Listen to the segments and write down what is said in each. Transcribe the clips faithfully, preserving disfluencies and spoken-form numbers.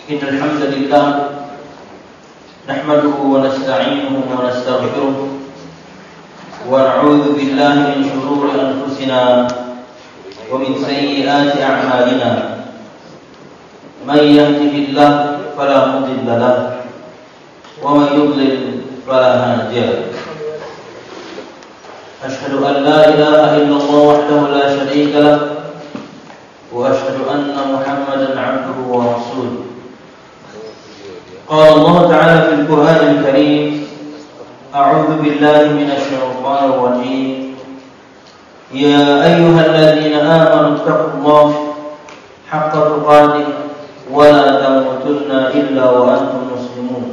إن الحمد لله نحمده ونستعينه ونستغفره ونعوذ بالله من شرور أنفسنا ومن سيئات أعمالنا من يهده الله فلا مضل له ومن يضلل فلا هادي له أشهد أن لا إله إلا الله وحده لا شريك له وأشهد أن محمدا عبده ورسوله. قال الله تعالى في القرآن الكريم: أعوذ بالله من الشيطان الرجيم. يا أيها الذين آمنوا اتقوا الله حق تقاته ولا تموتن إلا وأنتم مسلمون.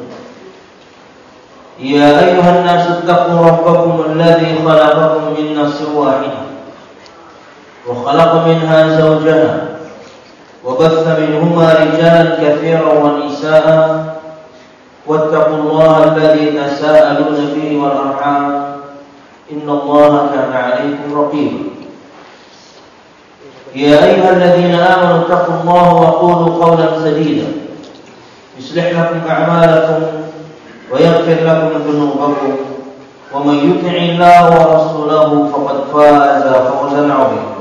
يا أيها الناس اتقوا ربكم الذي خلقكم من نفس واحدة وخلق منها زوجها وبث منهما رجالا كثيرا ونساء واتقوا الله الذي تساءلون به والأرحام إن الله كان عليكم رقيبا. يا أيها الذين آمنوا اتقوا الله وقولوا قولا سديدا يصلح لكم أعمالكم ويغفر لكم ذنوبكم ومن يطع الله ورسوله فقد فاز فوزا عظيما.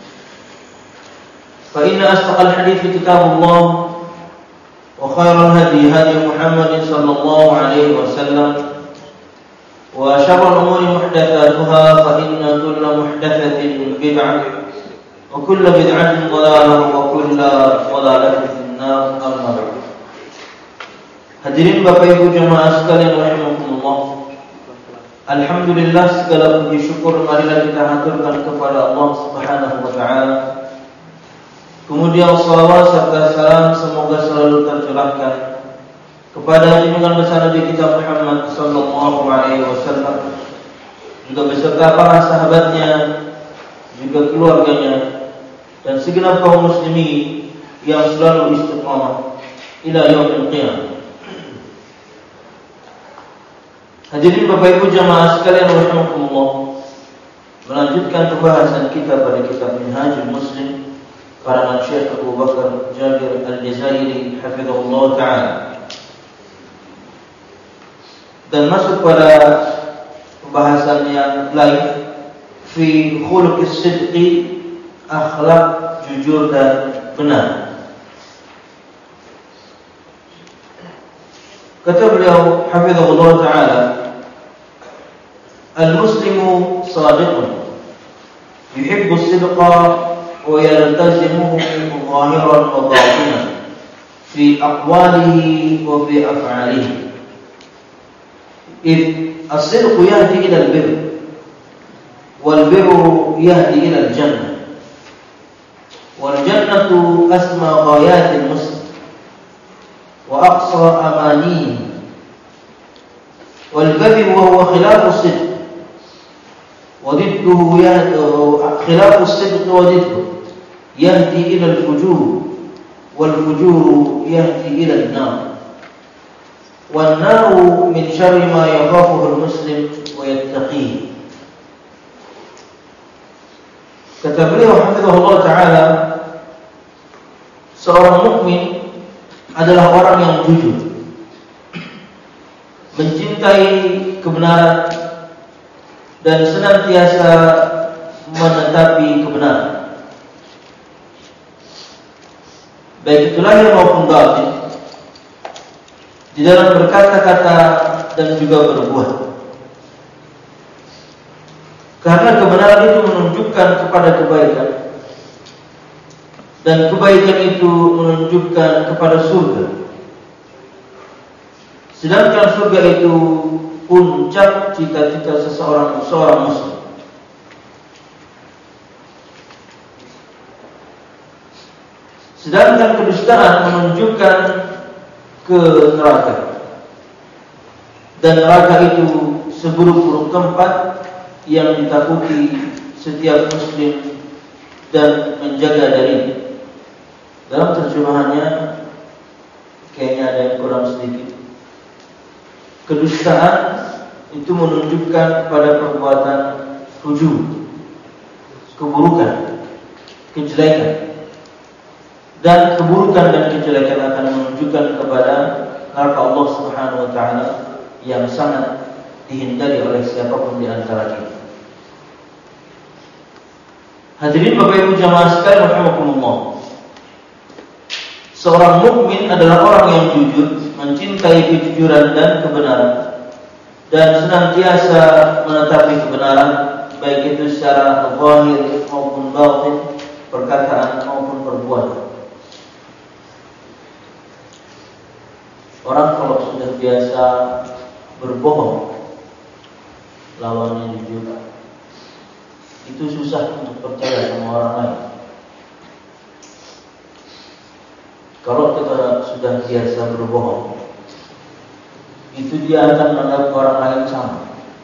فإن أصدق الحديث كتاب الله وخير الهدي هدي محمد صلى الله عليه وسلم وشر الأمور محدثاتها فإن كل محدثة بدعة وكل بدعة ضلالة وكل ضلالة في النار. أما بعد. Hadirin Bapak Ibu jemaah sekalian rahimakumullah. Alhamdulillah, segala puji syukur marilah kita haturkan kepada Allah Subhanahu wa taala. Kemudian salawat serta salam semoga selalu tercurahkan kepada junjungan besar Nabi kita Muhammad sallallahu alaihi wasallam, juga beserta para sahabatnya, juga keluarganya dan segenap kaum muslimin yang selalu istiqamah ila yaumil qiyamah. Hadirin Bapak Ibu jemaah sekalian rahimakumullah, melanjutkan pembahasan kita pada kitab Minhajul Muslim karangan Syekh Abu Bakar Jabir Al-Jazairi hafizahullah ta'ala, dan masuk pada pembahasan yang lain fi khuluqis sidqi, akhlak jujur dan benar. Kata beliau hafizahullah ta'ala, al-muslimu sadiqun yuhibbu as-sidqa wa yaltazimuhu zahiran wa batinan fi aqwalihi wa fi af'alihi. إذ الصدق يهدي إلى البر والبر يهدي إلى الجنة والجنة أسمى غايات المسلم وأقصى أمانيه والكذب وهو خلاف الصدق وضده يهدي خلاف الصدق وضده يهدي إلى الفجور والفجور يهدي إلى النار والنار من شر ما يخافه المسلم ويتقيه. Kata beliau hafizahullah ta'ala, seorang mukmin adalah orang yang jujur, mencintai kebenaran dan senantiasa menetapi kebenaran, baik itu lahir maupun batin, di dalam berkata-kata dan juga berbuat. Karena kebenaran itu menunjukkan kepada kebaikan, dan kebaikan itu menunjukkan kepada surga. Sedangkan surga itu puncak cita-cita seseorang seorang muslim. Sedangkan kedustaan menunjukkan ke neraka, dan neraka itu seburuk-buruk tempat yang ditakuti setiap muslim dan menjaga darinya. Dalam terjemahannya kayaknya ada yang kurang sedikit. Kedustaan itu menunjukkan kepada perbuatan fujur, keburukan, kejelekan. Dan keburukan dan kejelekan akan menunjukkan sangat dihindari oleh siapapun di antara kita. Hadirin Bapak Ibu jamaah sekalian rahimakumullah. Seorang mukmin adalah orang yang jujur, mencintai kejujuran dan kebenaran, dan senantiasa menetapi kebenaran, baik itu secara zahir maupun batin, perkataan maupun perbuatan. Orang kalau sudah biasa berbohong, lawannya jujur, itu susah untuk percaya sama orang lain. Kalau kita sudah biasa berbohong, itu dia akan menganggap orang lain sama.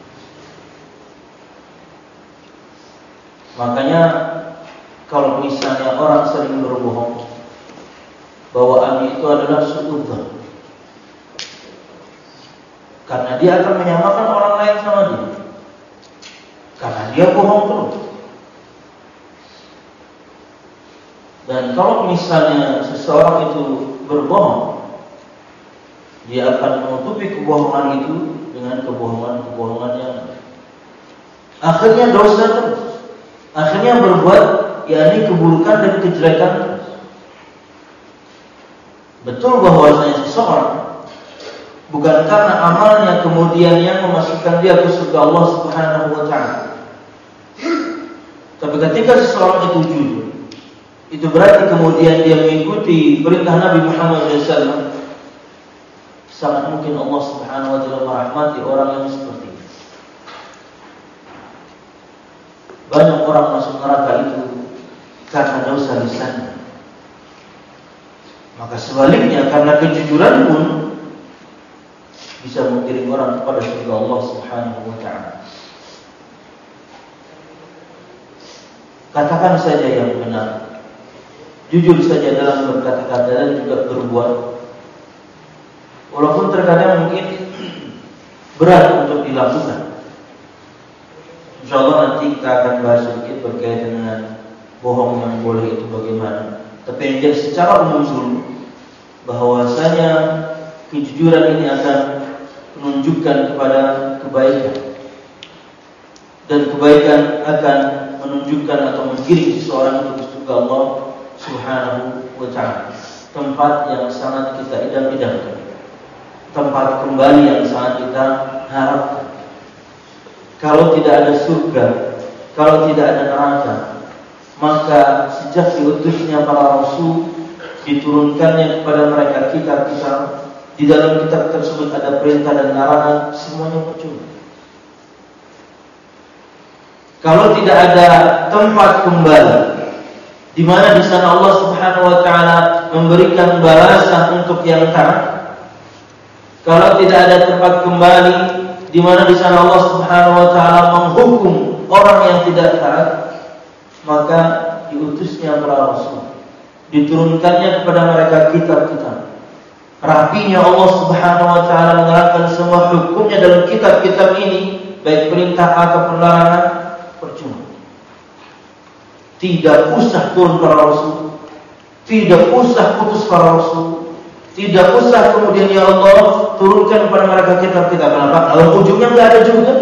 Makanya kalau misalnya orang sering berbohong, bawaannya itu adalah suudzon, karena dia akan menyamakan orang lain sama dia, karena dia bohong terus. Dan kalau misalnya seseorang itu berbohong, dia akan menutupi kebohongan itu dengan kebohongan-kebohongan yang akhirnya dosa terus, akhirnya berbuat yakni keburukan dan kejelekan terus. Betul bahwasanya seseorang bukan karena amalnya kemudian yang memasukkan dia ke surga Allah Subhanahu wa taala. Tapi ketika seseorang itu jujur, itu berarti kemudian dia mengikuti perintah Nabi Muhammad shallallahu alaihi wasallam. Sangat mungkin Allah Subhanahu wa taala merahmati orang yang seperti ini. Banyak orang masuk neraka itu karena dosa lisannya. Maka sebaliknya, karena kejujuran pun bisa mengiring orang kepada surga Allah Subhanahu wa taala. Katakan saja yang benar, jujur saja dalam berkata-kata dan juga berbuat, walaupun terkadang mungkin berat untuk dilakukan. InsyaAllah nanti kita akan bahas sedikit berkaitan dengan bohong yang boleh itu bagaimana. Tapi yang jelas secara umum dulu, bahwasanya kejujuran ini akan menunjukkan kepada kebaikan, dan kebaikan akan menunjukkan atau menggiring seseorang untuk surga Allah Subhanahu wa ta'ala, tempat yang sangat kita idam-idamkan, tempat kembali yang sangat kita harapkan. Kalau tidak ada surga, kalau tidak ada neraka, maka sejak diutusnya para rasul, diturunkannya kepada mereka kitab-kitab, di dalam kitab tersebut ada perintah dan larangan, semuanya percuma. Kalau tidak ada tempat kembali, di mana di sana Allah Subhanahu wa taala memberikan balasan untuk yang taat. Kalau tidak ada tempat kembali, di mana di sana Allah Subhanahu wa taala menghukum orang yang tidak taat, maka diutusnya para rasul, diturunkannya kepada mereka kitab-kitab. Rapinya Allah Subhanahu wa taala menerangkan semua hukumnya dalam kitab-kitab ini, baik perintah ataupun larangan, percuma. Tidak usah turun para rasul, tidak usah putus para rasul, tidak usah kemudian ya Allah turunkan kepada mereka kitab-kitab. Kenapa? Kalau ujungnya nggak ada juga.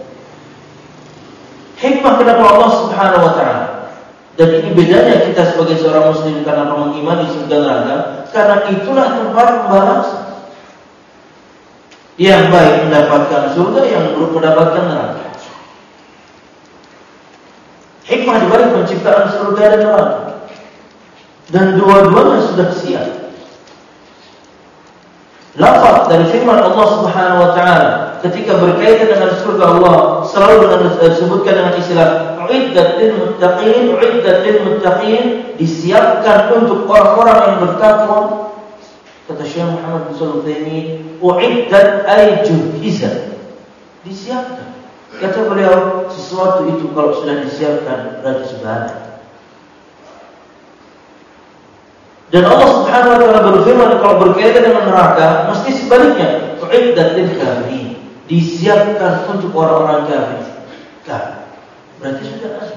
Hikmah kenapa Allah Subhanahu wa taala? Dan ini bedanya kita sebagai seorang muslim karena mengimani surga neraka, karena itulah tempat pembalasan. Yang baik mendapatkan surga, yang buruk mendapatkan neraka. Hikmah dibalik penciptaan surga dan neraka, dan dua-duanya sudah siap. Lafaz dari firman Allah Subhanahu wa taala ketika berkaitan dengan surga Allah selalu dengan disebutkan dengan istilah uiddat lil muttaqin, uiddat lil muttaqin, disiapkan untuk orang-orang yang bertakwa. Kata Syekh Muhammad bin Shalih Al-Utsaimin, uiddat ay juhizat, disiapkan. Kata beliau, sesuatu itu kalau sudah disiapkan berarti sudah ada. Dan Allah Subhanahu wa taala berfirman kalau berkaitan dengan neraka, mesti sebaliknya, uiddat lil kafirin, disiapkan untuk orang-orang kafir. Kafir berarti sudah ada.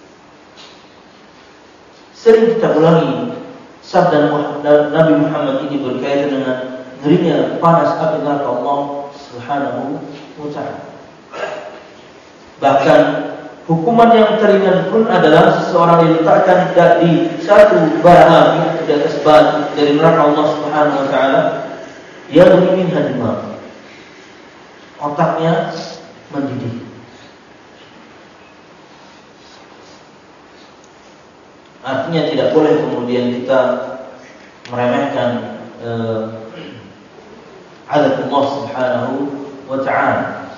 Sering kita ulangi sabda Nabi Muhammad ini berkaitan dengan ngerinya panas api neraka Allah Subhanahu wa ta'ala. Bahkan hukuman yang teringan pun adalah seseorang diletakkan di satu bara api di atas batu dari neraka Allah Subhanahu wa ta'ala, yang ingin hadimah, otaknya mendidih. Artinya tidak boleh kemudian kita meremehkan eh, azab Allah Subhanahu wa ta'ala,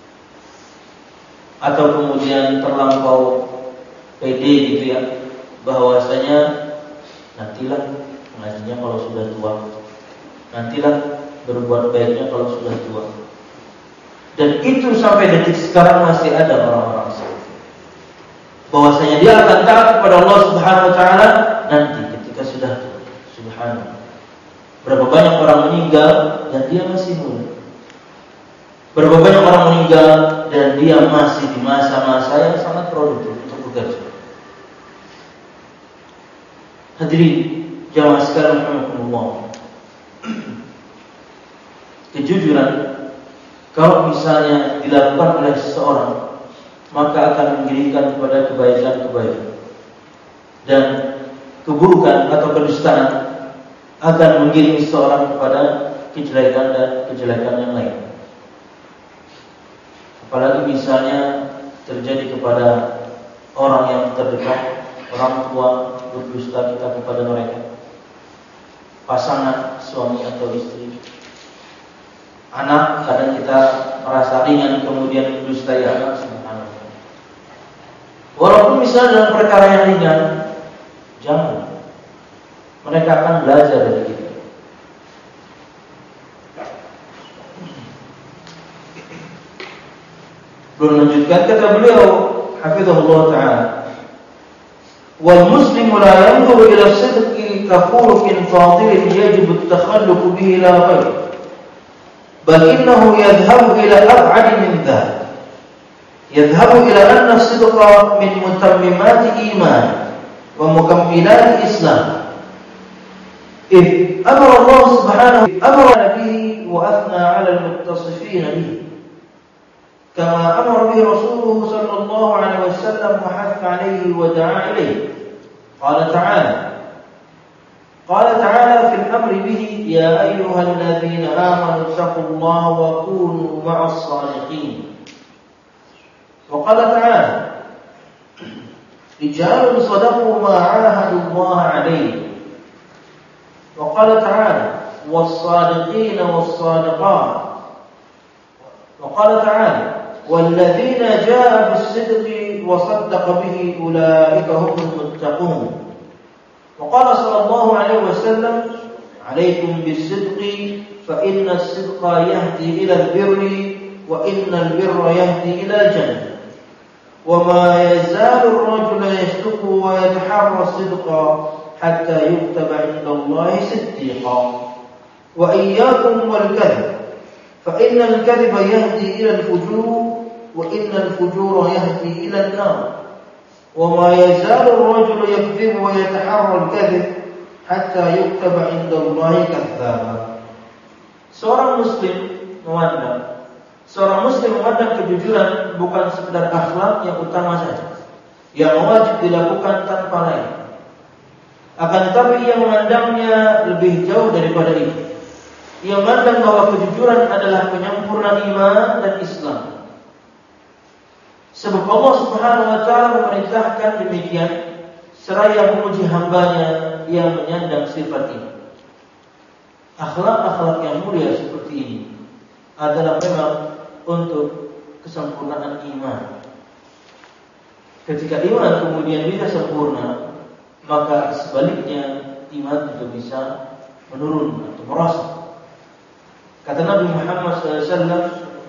atau kemudian terlampau pede gitu ya, bahwasanya nantilah ngajinya kalau sudah tua, nantilah berbuat baiknya kalau sudah tua. Dan itu sampai detik sekarang masih ada orang-orang seperti itu, bahwasanya dia akan taat kepada Allah Subhanahu wa ta'ala nanti ketika sudah tua. Subhanallah. Berapa banyak orang meninggal dan dia masih muda. Berapa banyak orang meninggal dan dia masih di masa-masa yang sangat produktif untuk bekerja. Hadirin jamaah sekalian rahimakumullah. Kejujuran kalau misalnya dilakukan oleh seseorang, maka akan mengiringkan kepada kebaikan-kebaikan, dan keburukan atau kedustaan akan mengiringi seseorang kepada kejelekan dan kejelekan yang lain. Apalagi misalnya terjadi kepada orang yang terdekat, orang tua, berdusta kita kepada mereka, pasangan, suami atau istri, anak, kadang kita merasa ringan kemudian mendustai anak. Subhanallah. Walaupun misalnya dalam perkara yang ringan, jangan. Mereka akan belajar dari kita. Belum melanjutkan, kata beliau hafizahullah ta'ala, wal muslimu la yanzuru ila sidqi ka khuluqin fadilin yajibu at-takhalluq bihi la ghayr, bal innahu yadhhabu ila ab'ad min dhalik. Yadhhabu ila anna as-sidqa min mutammimati iman wa mukammilati islam. إذ أمر الله سبحانه أمر به وأثنى على المتصفين به، كما أمر به رسوله صلى الله عليه وسلم وحث عليه ودعا إليه. قال تعالى قال تعالى في الأمر به يا أيها الذين آمنوا اتقوا الله وكونوا مع الصادقين. وقال تعالى رجال صدقوا ما عاهدوا الله عليه. وقال تعالى والصادقين والصادقات. وقال تعالى والذين جاء بالصدق وصدق به أولئك هم المتقون. وقال صلى الله عليه وسلم عليكم بالصدق فإن الصدق يهدي إلى البر وإن البر يهدي إلى الجنة وما يزال الرجل يصدق ويتحرى الصدق حتى يكتب عند الله صديقا وإياكم والكذب فإن الكذب يهدي إلى الفجور وإن الفجور يهدي إلى النار وما يزال الرجل يكذب ويتحرى الكذب حتى يكتب عند الله كذابا. Seorang muslim memandang Seorang muslim memandang kejujuran bukan sekedar akhlak yang utama saja, yang wajib dilakukan tanpa lain. Akan tetapi ia memandangnya lebih jauh daripada itu. Ia memandang bahwa kejujuran adalah penyempurna iman dan Islam. Sebab Allah Subhanahu wa ta'ala memerintahkan demikian, seraya memuji hambanya yang menyandang sifat ini. Akhlak-akhlak yang mulia seperti ini adalah memang untuk kesempurnaan iman. Ketika iman kemudian bisa sempurna, maka sebaliknya iman juga bisa menurun atau merosot. Kata Nabi Muhammad sallallahu alaihi wasallam,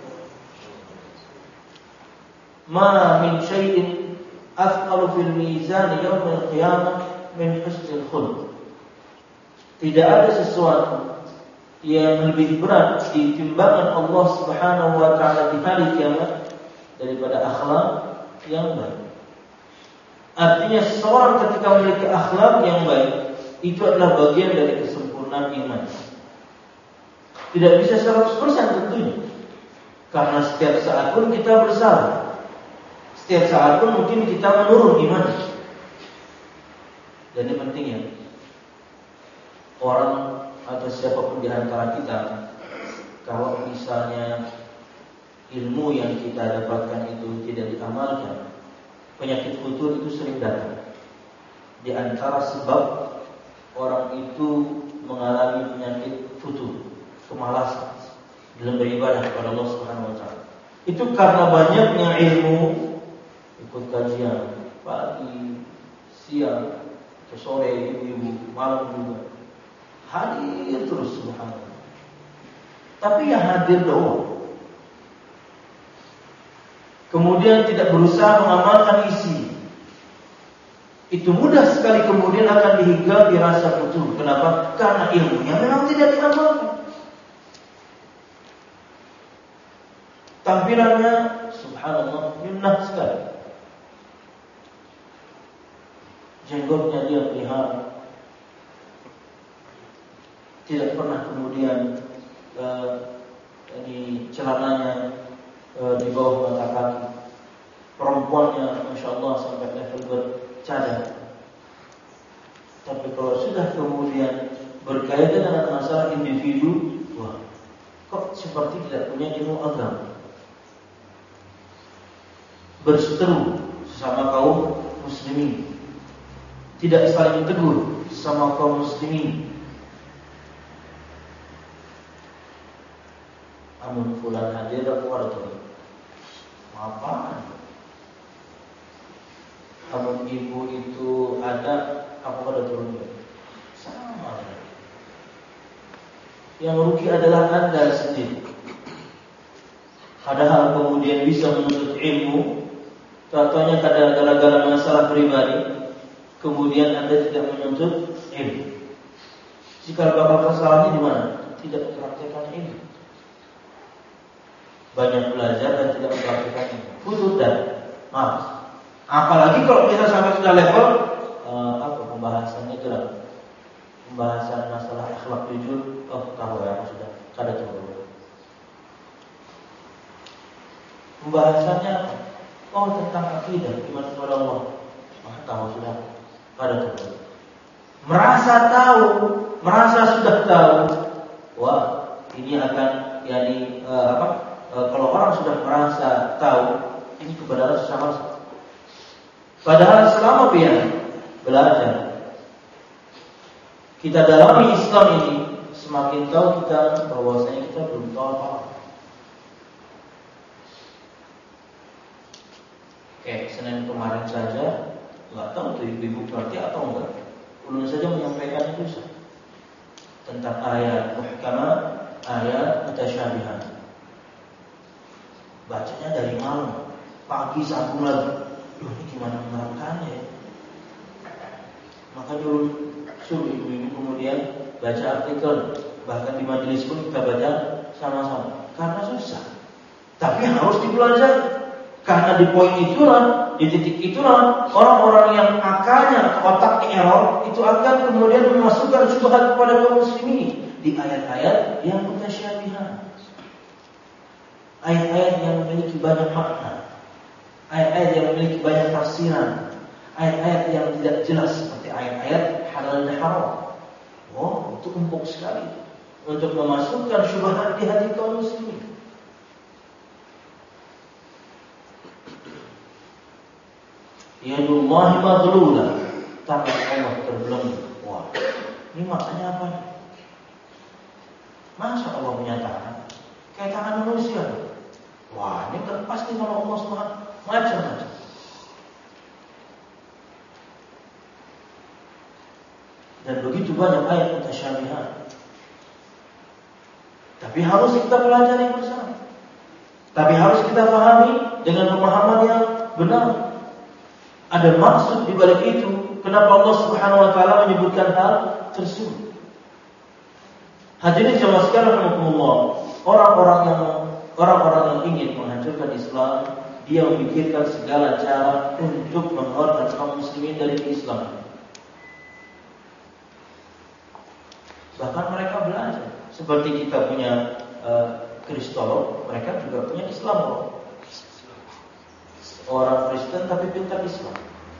"Ma min syai'in athqalu fil mizan yawm al-qiyamah min husnil khuluq." Tidak ada sesuatu yang lebih berat di timbangan Allah Subhanahu wa taala di hari kiamat daripada akhlak yang baik. Artinya seseorang ketika memiliki akhlak yang baik, itu adalah bagian dari kesempurnaan iman. Tidak bisa seratus persen tentunya, Karena setiap saat pun kita bersalah. Setiap saat pun mungkin kita menurun iman. Dan ini penting ya. Orang atau siapapun di antara kita, kalau misalnya ilmu yang kita dapatkan itu tidak diamalkan, penyakit futur itu sering datang. Di antara sebab orang itu mengalami penyakit futur, kemalasan dalam beribadah kepada Allah Subhanahu wa taala. Itu karena banyaknya ilmu, ikut kajian pagi, siang, sore, ibu-ibu, malam juga. Hadir terus subhanallah. Tapi ya hadir doang. Kemudian tidak berusaha mengamalkan isi. Itu mudah sekali kemudian akan dihinggapi rasa futur. Kenapa? Karena ilmunya memang tidak diamalkan. Tampilannya subhanallah yunah sekali. Jenggotnya dia pelihara, tidak pernah kemudian uh, di celananya uh, di bawah mata kaki. Perempuannya masya Allah sampai level bercadar. Tapi kalau sudah kemudian berkaitan dengan masalah individu, wah, kok seperti tidak punya ilmu agama. Berseteru sesama kaum muslimin, tidak saling tegur sama kaum muslimin. Amun fulan hadir aku ada tuh. Apa? Amun ibu itu ada, aku ada turunnya. Sama. Yang rugi adalah Anda sendiri. Padahal kemudian bisa menuntut ilmu, contohnya kadang gara-gara masalah pribadi, kemudian Anda tidak menuntut ilmu. Jika bakal kesalahannya di mana? Tidak mempraktikkan ilmu. Banyak belajar dan tidak mempraktikkan ilmu. Futur dan malas. Apalagi kalau kita sampai sudah level uh, apa pembahasannya itu lah. Pembahasan masalah akhlak jujur, oh tahu ya sudah kada tahu. Pembahasannya apa? Oh tentang akidah, iman kepada Allah. Oh tahu sudah. Pada tuh. Merasa tahu, merasa sudah tahu. Wah, ini akan yani uh, apa? Uh, kalau orang sudah merasa tahu, ini kebenaran susah. Padahal selama dia belajar, kita dalami Islam ini, semakin tahu kita bahwasanya kita belum tahu apa-apa. Kayak Senin kemarin saja, nggak tahu tuh ibu-ibu berarti atau enggak. Ulun saja menyampaikan itu tentang ayat muhkamah, ayat mutasyabihat. Bacanya dari malam, pagi sambung lagi. Duh, ini gimana menerangkannya? Maka dulu suruh ibu-ibu kemudian baca artikel, bahkan di majelis pun kita baca sama-sama. Karena susah, tapi harus dipelajari. Karena di poin itulah, di titik itulah orang-orang yang akalnya atau otaknya error itu akan kemudian memasukkan syubhat kepada kaum muslimin di ayat-ayat yang mutasyabihat, ayat-ayat yang memiliki banyak makna, ayat-ayat yang memiliki banyak tafsiran, ayat-ayat yang tidak jelas seperti ayat-ayat halal dan haram. Oh, itu empuk sekali untuk memasukkan syubhat di hati kaum muslimin. Yadullahi maghlula, tangan Allah terbelenggu. Wah, ini maknanya apa? Masa Allah menyatakan kayak tangan manusia? Wah, ini kan pasti kalau Allah Subhanahu macam-macam. Dan begitu banyak ayat mutasyabihat. Tapi harus kita pelajari bersama. Tapi harus kita pahami dengan pemahaman yang benar. Ada maksud di balik itu. Kenapa Allah Subhanahu wa taala menyebutkan hal tersebut? Hadirin jemaah sekalian rahimakumullah, orang-orang yang orang-orang yang ingin menghancurkan Islam, dia memikirkan segala cara untuk mengeluarkan kaum muslimin dari Islam. Bahkan mereka belajar. Seperti kita punya uh, Kristolog, mereka juga punya Islam. Orang Kristen tapi pintar Islam.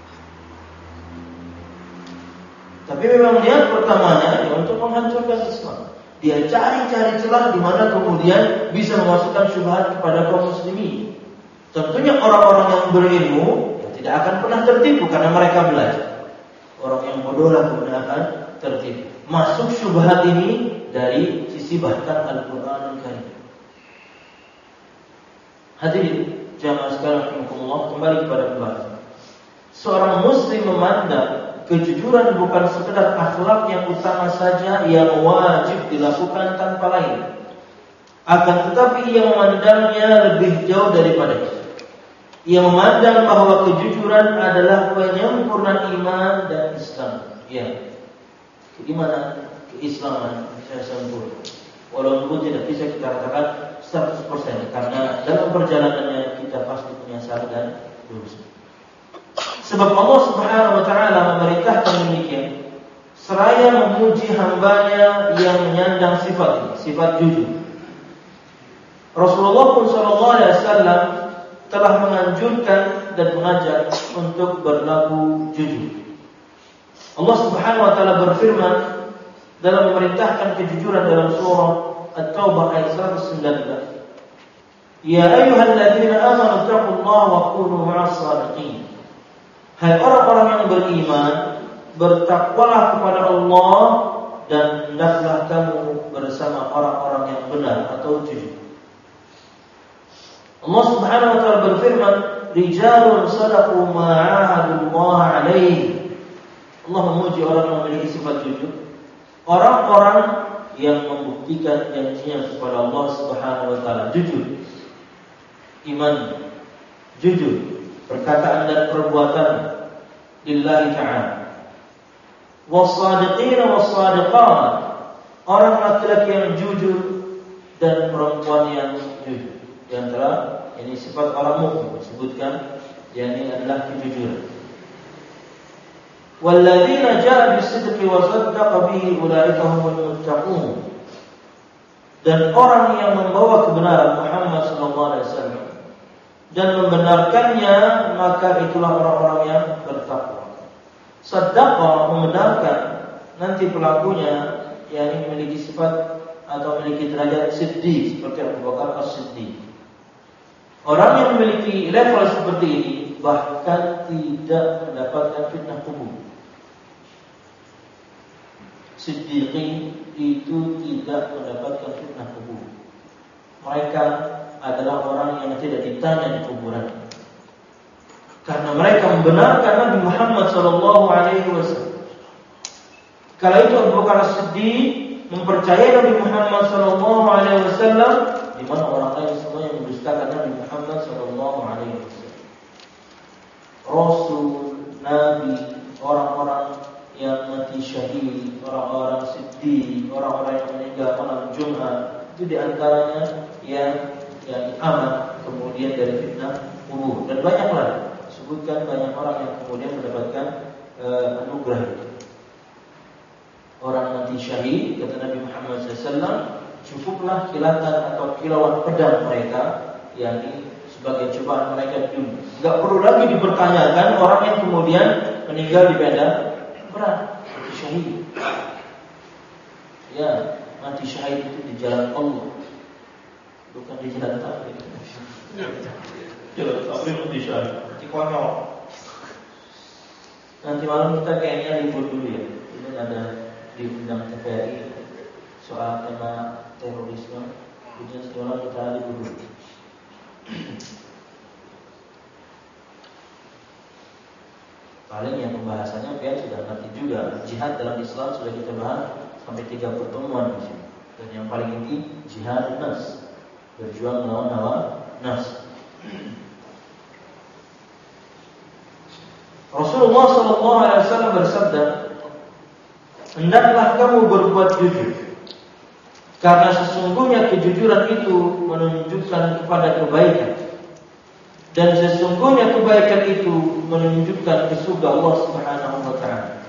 Tapi memang niat pertamanya ya untuk menghancurkan Islam. Dia cari-cari celah di mana kemudian bisa memasukkan syubhat kepada kaum muslimin. Tentunya orang-orang yang berilmu ya, tidak akan pernah tertipu karena mereka belajar. Orang yang bodoh lah kemudian akan tertipu. Masuk syubhat ini dari sisi bahkan Al-Quran Al-Karim. Hadirin jamaah sekalian rahimakumullah, kembali kepada pembahasan. Seorang muslim memandang kejujuran bukan sekedar akhlak yang utama saja yang wajib dilakukan tanpa lain. Akan tetapi ia memandangnya lebih jauh daripada itu. Ia memandang bahwa kejujuran adalah penyempurnaan iman dan Islam. Ya, keimanan, keislaman bisa sempurna. Walaupun tidak bisa kita katakan seratus persen karena dalam perjalanannya kita pasti punya salah dan dosa. Sebab Allah Subhanahu wa taala memerintahkan demikian seraya memuji hambanya yang menyandang sifat ini, sifat jujur. Rasulullah pun sallallahu alaihi wasallam telah menganjurkan dan mengajak untuk berlaku jujur. Allah Subhanahu wa taala berfirman dalam memerintahkan kejujuran dalam surah At-Taubah ayat seratus sembilan belas. Ya ayyuhalladzina amanu taqullaha wa kunu ma'as shadiqin. Hai orang-orang yang beriman, bertakwalah kepada Allah dan hendaklah kamu bersama orang-orang yang benar atau jujur. Allah Subhanahu wa taala berfirman, rijalun sadaqu ma 'ahadullah 'alaihi. Allah memuji orang yang memiliki sifat jujur. Orang-orang yang membuktikan janjinya kepada Allah Subhanahu wa taala jujur. Iman jujur, perkataan dan perbuatan lillahi ta'ala. Was-sadiqina was-sadiqat, orang laki-laki yang jujur dan perempuan yang jujur. Di antara ini sifat orang mukmin disebutkan, yakni adalah kejujuran. Walladzina jaa bis-sidqi wa saddaqa bihi ulaika humul muttaqun. Dan orang yang membawa kebenaran Muhammad sallallahu alaihi wasallam dan membenarkannya, maka itulah orang-orang yang bertakwa. Saddaqa, membenarkan, nanti pelakunya yakni memiliki sifat atau memiliki derajat siddiq seperti Abu Bakar As-Siddiq. Orang yang memiliki level seperti ini bahkan tidak mendapatkan fitnah kubur. Siddiqin itu tidak mendapatkan fitnah kubur. Mereka adalah orang yang tidak ditanya di kuburan, karena mereka membenarkan Nabi Muhammad sallallahu alaihi wasallam. Kala itu Abu Bakar As-Siddiq mempercayai Nabi Muhammad sallallahu alaihi wasallam, di mana orang lain semua yang mendustakan Nabi Muhammad sallallahu alaihi wasallam. Rasul, Nabi, orang-orang yang mati syahid, orang-orang siddiq, orang-orang yang meninggal malam Jumat, itu diantaranya yang yang aman kemudian dari fitnah kubur. Dan banyak lagi, sebutkan banyak orang yang kemudian mendapatkan uh, anugerah. Orang mati syahid, kata Nabi Muhammad sallallahu alaihi wasallam, cukuplah kilatan atau kilauan pedang mereka, yakni sebagai cobaan mereka dulu. Enggak perlu lagi dipertanyakan orang yang kemudian meninggal di medan perang, mati syahid. Ya, mati syahid itu di jalan Allah, bukan di jalan takdir. Jalan takdir mati syahid, mati konyol. Nanti malam kita kayaknya libur dulu ya. Ini ada diundang T V R I soal tema terorisme. Kemudian setelah kita libur dulu. Paling yang pembahasannya biar sudah nanti juga. Jihad dalam Islam sudah kita bahas sampai tiga pertemuan di sini. Dan yang paling inti jihad nafs, berjuang melawan hawa nafs. Rasulullah sallallahu alaihi wasallam bersabda, hendaklah kamu berbuat jujur, karena sesungguhnya kejujuran itu menunjukkan kepada kebaikan, dan sesungguhnya kebaikan itu menunjukkan ke surga Allah Subhanahu wa taala.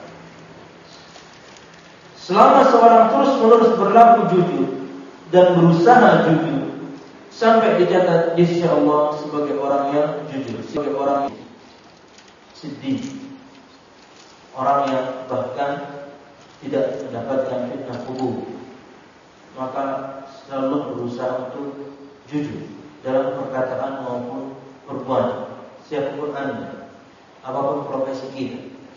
Selama seorang terus-menerus berlaku jujur dan berusaha jujur, sampai dicatat di sisi Allah sebagai orang yang jujur, sebagai orang yang siddiq, orang yang bahkan tidak mendapatkan fitnah kubur. Maka selalu berusaha untuk jujur dalam perkataan maupun perbuatan, siapapun Anda, apapun profesi kita.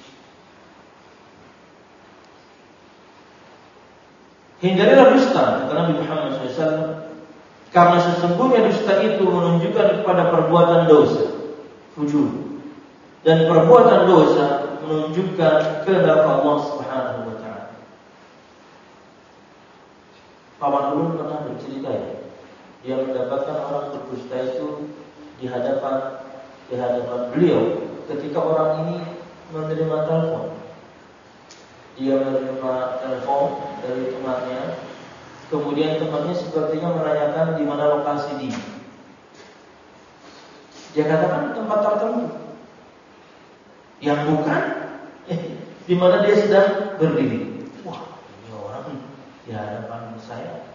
Hindarilah dusta, kata Nabi Muhammad shallallahu alaihi wasallam, karena sesungguhnya dusta itu menunjukkan kepada perbuatan dosa, fujur, dan perbuatan dosa menunjukkan kehendak Allah Subhanahu wa taala. Paman ulun pernah bercerita ya, dia mendapatkan orang berdusta itu di hadapan di hadapan beliau ketika orang ini menerima telepon. Dia menerima telepon dari temannya, kemudian temannya sepertinya menanyakan di mana lokasi dia. Dia katakan tempat tertentu, yang bukan eh, di mana dia sedang berdiri. Wah, ini orang di hadapan saya.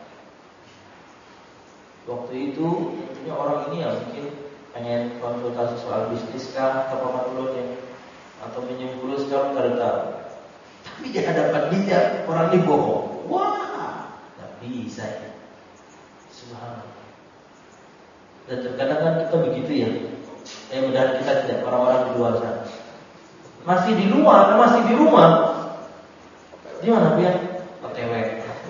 Waktu itu tentunya orang ini ya mungkin pengen konsultasi soal bisnis kah atau pemahaman yang atau menyimpulkan secara tertarik. Tapi di hadapan dia orang ini bohong. Wah, nggak bisa ya. Subhanallah. Dan terkadang kan kita begitu ya. Eh mudah kita tidak, orang-orang di luar sana. Masih di luar, masih di rumah. Di mana Pian? O T W.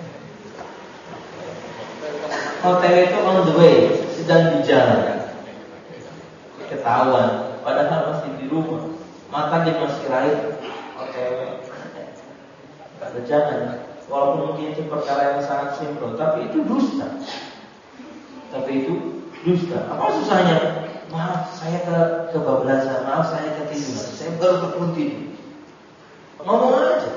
O T W itu on the way, sedang di jalan. Ketahuan, padahal masih di rumah. Maka dia masih raih O T W. Ada jangan, walaupun mungkin itu perkara yang sangat simpel, tapi itu dusta. Tapi itu dusta. Apa susahnya? Maaf, saya ke kebablasan, maaf saya ketiduran, saya baru bangun tidur. Ngomong aja.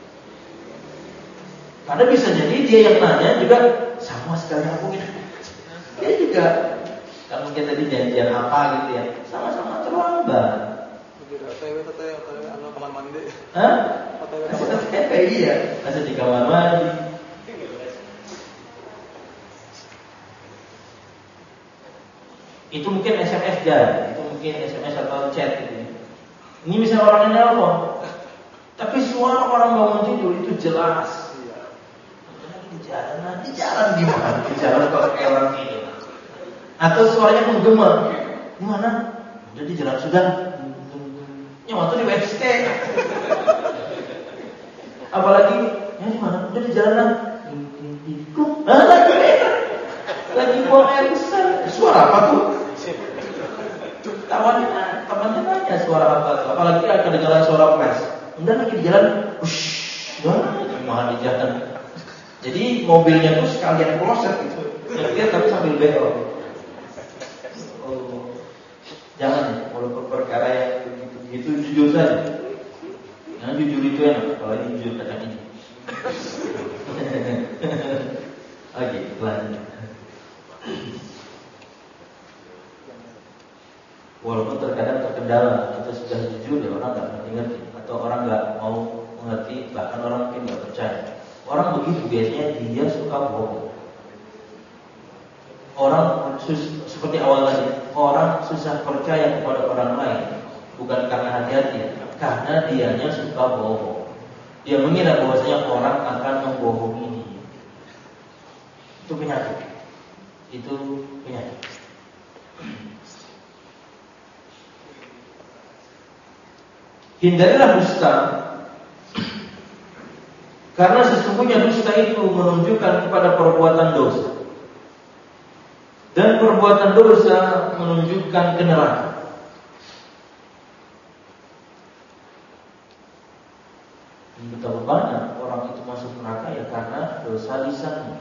Karena bisa jadi dia yang nanya juga sama sekali aku gitu. Dia juga, kan mungkin tadi janjian apa gitu ya, sama-sama terlambat. O T W, O T W, O T W, anu kamar mandi. Hah? O T W, O T W iya, masih di kamar mandi. Itu mungkin S M S dan itu mungkin S M S atau chat gitu. Ini misalnya orang yang nelpon, tapi suara orang bangun tidur itu jelas. Di jalan, di jalan gimana? Di jalan kok kayak orang tidur. Atau suaranya menggema. Di mana? Udah di jalan sudah. Ya waktu di W C. Apalagi, ya di mana? Udah di jalan. Nah, lagi lagi buang air besar. Suara apa tuh? Tawannya, temannya nanya suara apa tuh? Apalagi akan di jalan suara flash. Udah lagi di jalan. Ush, wah, malah di jalan. Jadi mobilnya tuh sekalian kloset gitu. Nyetir tapi sambil belok. Oh, jangan, walaupun perkara yang begitu-begitu jujur saja. Yang jujur itu enak, kalau ini jujur kata ini. Oke, lanjut. Walaupun terkadang terkendala, kita sudah jujur ya orang nggak ngerti-ngerti, atau orang nggak mau mengerti, bahkan orang mungkin nggak percaya. Orang begitu biasanya dia suka bohong. Orang sus, seperti awal tadi, orang susah percaya kepada orang lain bukan karena hati-hati, karena dianya suka bohong. Dia mengira bahwasanya orang akan membohongi dia. Itu penyakit. Itu penyakit. Hindarilah dusta, karena sesungguhnya dusta itu menunjukkan kepada perbuatan dosa, dan perbuatan dosa menunjukkan ke neraka. Betapa banyak orang itu masuk neraka ya karena dosa lisannya.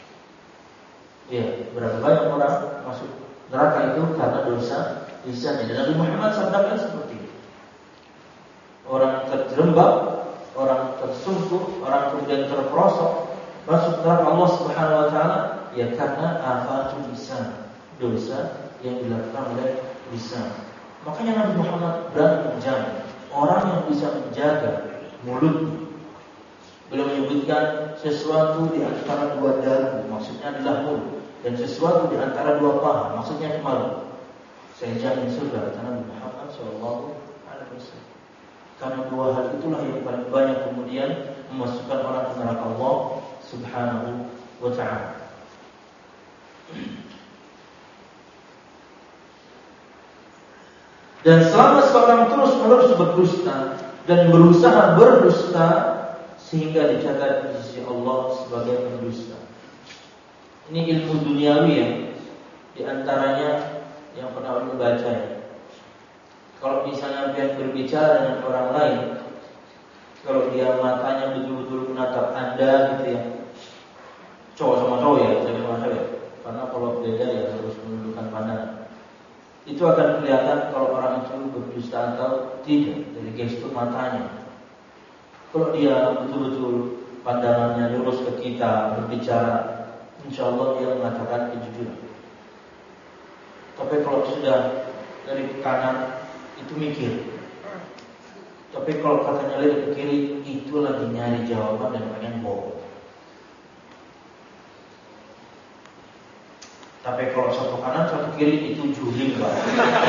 Ya, berapa banyak orang masuk neraka itu karena dosa lisannya. Dan Nabi Muhammad sabdakan seperti itu. Orang terjerembab, orang tersungkur, orang kemudian terperosok masuk neraka Allah Subhanahu wa taala ya karena afatul lisan, dosa yang dilakukan oleh lisan. Makanya Nabi Muhammad berani menjamin orang yang bisa menjaga mulutnya. Beliau menyebutkan sesuatu di antara dua dagu, maksudnya adalah mulut. dan sesuatu di antara dua paha, maksudnya kemalu, saya jamin surga kata Nabi Muhammad shallallahu alaihi wasallam. Karena dua hal itulah yang paling banyak kemudian memasukkan orang ke neraka Allah Subhanahu wa ta'ala. Dan selama seorang terus-menerus berdusta dan berusaha berdusta sehingga dicatat di sisi Allah sebagai pendusta. Ini ilmu duniawi ya, di antaranya yang pernah ulun baca ya. Kalau misalnya dia berbicara dengan orang lain, kalau dia matanya betul-betul menatap Anda gitu ya, cowok sama cowok ya, cewek sama cewek, karena kalau beda ya harus menundukkan pandangan. Itu akan kelihatan kalau orang itu berdusta atau tidak dari gestur matanya. Kalau dia betul-betul pandangannya lurus ke kita berbicara, insya Allah dia mengatakan kejujuran. Tapi kalau sudah dari kanan itu mikir. Tapi kalau katanya lihat ke kiri, itu lagi nyari jawaban dan pengen bohong. Tapi kalau satu kanan satu kiri itu juling banget.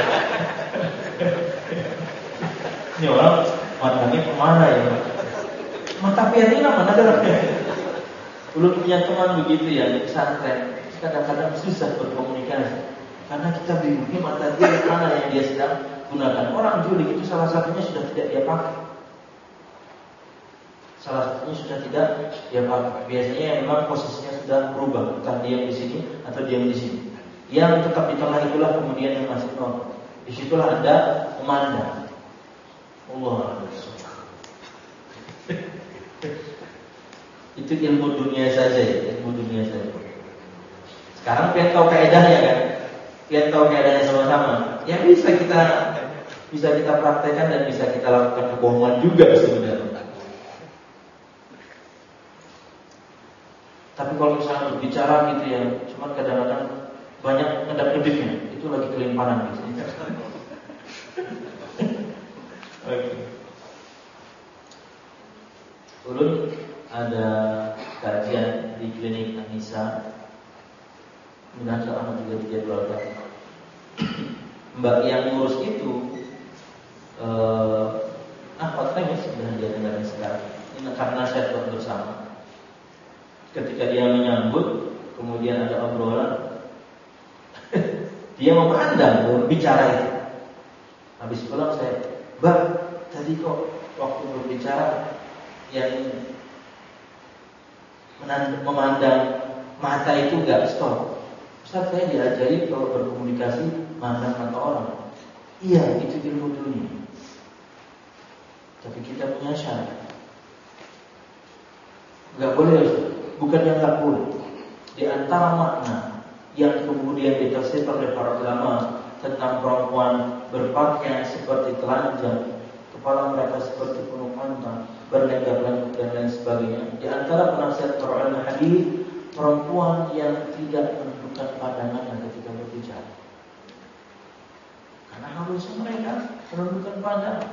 Ini orang matanya kemana ya? Mata pianina mana geraknya? Belum punya teman begitu ya di pesantren, kadang-kadang susah berkomunikasi karena kita bingung ini mata dia mana yang dia sedang gunakan. Orang juling itu salah satunya sudah tidak dia pakai. Salah satunya sudah tidak dia pakai. Biasanya memang posisinya sudah berubah, entah diam di sini atau diam di sini. Yang tetap di tengah itulah kemudian yang masih normal. Disitulah Anda memandang. Allah itu ilmu dunia saja, ilmu dunia saja. Sekarang pengen tahu kaidahnya kan? Pengen tahu kaidahnya sama-sama. Ya bisa kita bisa kita praktekkan dan bisa kita lakukan kebohongan juga sebenarnya. Tapi kalau misalnya berbicara gitu ya, cuma kadang-kadang banyak ngedap-ngedipnya, itu lagi kelimpanan biasanya. Oke. Ulun ada kajian di klinik Anissa, mudah-mudahan selama tiga tiga dua belas. Mbak yang ngurus itu, eh, ah khotbahnya sebenarnya dia dengarin sekarang. Ini karena saya buat bersama. Ketika dia menyambut, kemudian ada obrolan, dia memandang, berbicara itu. Habis pulang saya, Mbak, tadi kok waktu berbicara yang memandang mata itu enggak stop. Ustaz, saya diajari kalau berkomunikasi mandang mata orang. Iya, itu ilmu dunia. Tapi kita punya syarat. Enggak boleh, Ustaz. Bukan yang enggak boleh. Di antara makna yang kemudian ditafsirkan oleh para ulama tentang perempuan berpakaian seperti telanjang, kepala mereka seperti penuh mantap, berlenggak-lenggok dan lain sebagainya. Di antara penafsiran para ulama hadis, perempuan yang tidak menundukkan pandangannya ketika berbicara. Karena harusnya mereka menundukkan pandangan.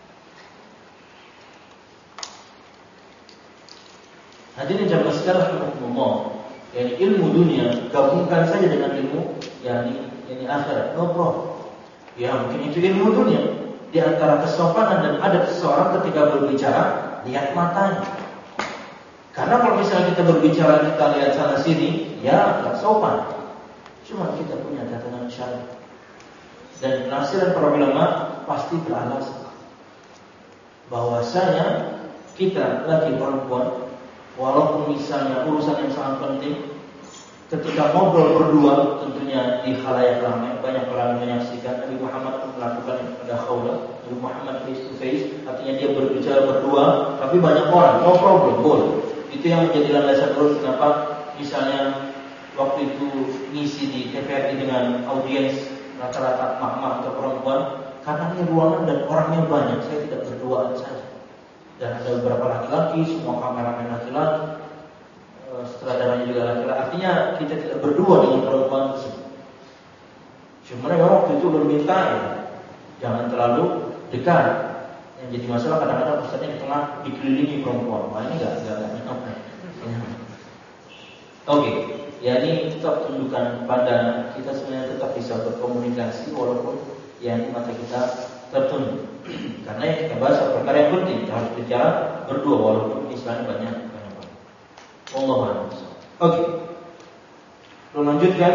Hadirin jamaah sekalian rahimakumullah, yani ilmu dunia gabungkan saja dengan ilmu yani yani akhirat, no problem. Ya mungkin itu ilmu dunia. Di antara kesopanan dan adab seseorang ketika berbicara, lihat matanya. Karena kalau misalnya kita berbicara kita lihat sana sini, ya nggak sopan. Cuma kita punya tatanan syar'i. Dan penafsiran para ulama pasti beralasan bahwasanya kita lagi perempuan, walaupun misalnya urusan yang sangat penting, ketika ngobrol berdua tentunya di khalayak ramai, banyak orang menyaksikan. Nabi Muhammad melakukan pada khawla, Nabi Muhammad face to face, artinya dia berbicara berdua, tapi banyak orang, no problem, boleh. Itu yang menjadi landasan terus kenapa misalnya waktu itu ngisi di T V R I dengan audiens rata-rata mak-mak atau perempuan, karena ini ruangan dan orangnya banyak, saya tidak berduaan saja. Dan ada beberapa laki-laki, semua kameramen laki-laki, sutradaranya juga laki-laki. Artinya kita tidak berdua dengan perempuan tersebut. Cuma ya waktu itu berminta ya, jangan terlalu dekat. Yang jadi masalah kadang-kadang ustaznya di tengah dikelilingi perempuan. Wah ini nggak nggak nggak. Oke, yakni tetap tundukkan pada kita sebenarnya tetap bisa berkomunikasi walaupun yakni mata kita tertunduk. Karena yang kita bahas perkara yang penting, kita harus bicara berdua walaupun istilahnya banyak banyak. Allah a'lam. Oke. Lalu lanjutkan.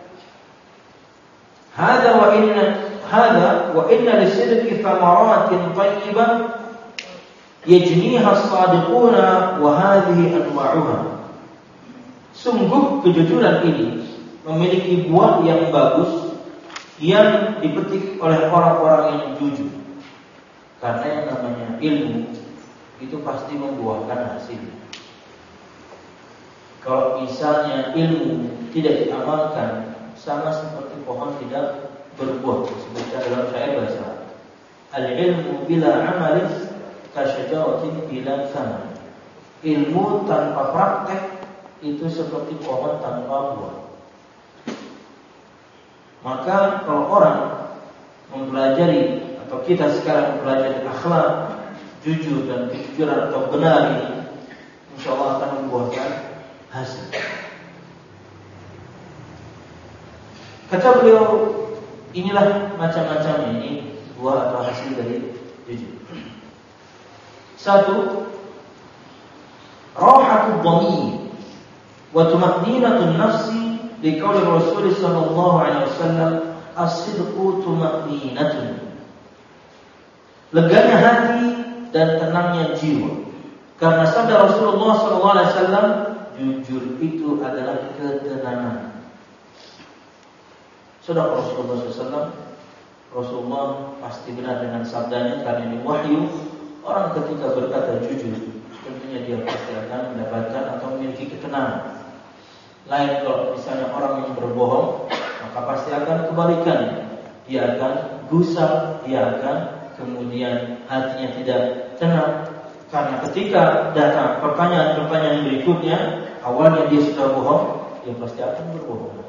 Hada wa inna hada wa inna lisidqi thamaratin tayyibah yajniha as-sadiquna wa hadhihi anwa'uha. Sungguh kejujuran ini memiliki buah yang bagus yang dipetik oleh orang-orang yang jujur. Karena yang namanya ilmu itu pasti membuahkan hasil. Kalau misalnya ilmu tidak diamalkan, sama seperti pohon tidak berbuah. Disebutkan dalam syair bahasa, al-ilmu bila amalin kasyajaratin bila thamar. Ilmu tanpa praktek itu seperti pohon tanpa buah. Maka kalau orang mempelajari atau kita sekarang mempelajari akhlak jujur dan kejujuran atau benar ini, insya Allah akan membuahkan hasil. Kata beliau, inilah macam-macam ini buah atau hasil dari jujur. Satu, rahatul dhamir wa tumaninatun nafsi liqauli Rasul sallallahu alaihi wasallam as-sidqu tumaninatun. Leganya hati dan tenangnya jiwa. Karena sabda Rasulullah sallallahu alaihi wasallam, jujur itu adalah ketenangan. Saudara Rasulullah sallallahu alaihi wasallam, Rasulullah pasti benar dengan sabdanya karena ini wahyu. Orang ketika berkata jujur, tentunya dia pasti akan mendapatkan atau memiliki ketenangan. Lain kalau misalnya orang yang berbohong, maka pasti akan kebalikannya. Dia akan gusar, dia akan kemudian hatinya tidak tenang. Karena ketika datang pertanyaan-pertanyaan berikutnya, awalnya dia sudah bohong, dia pasti akan berbohong.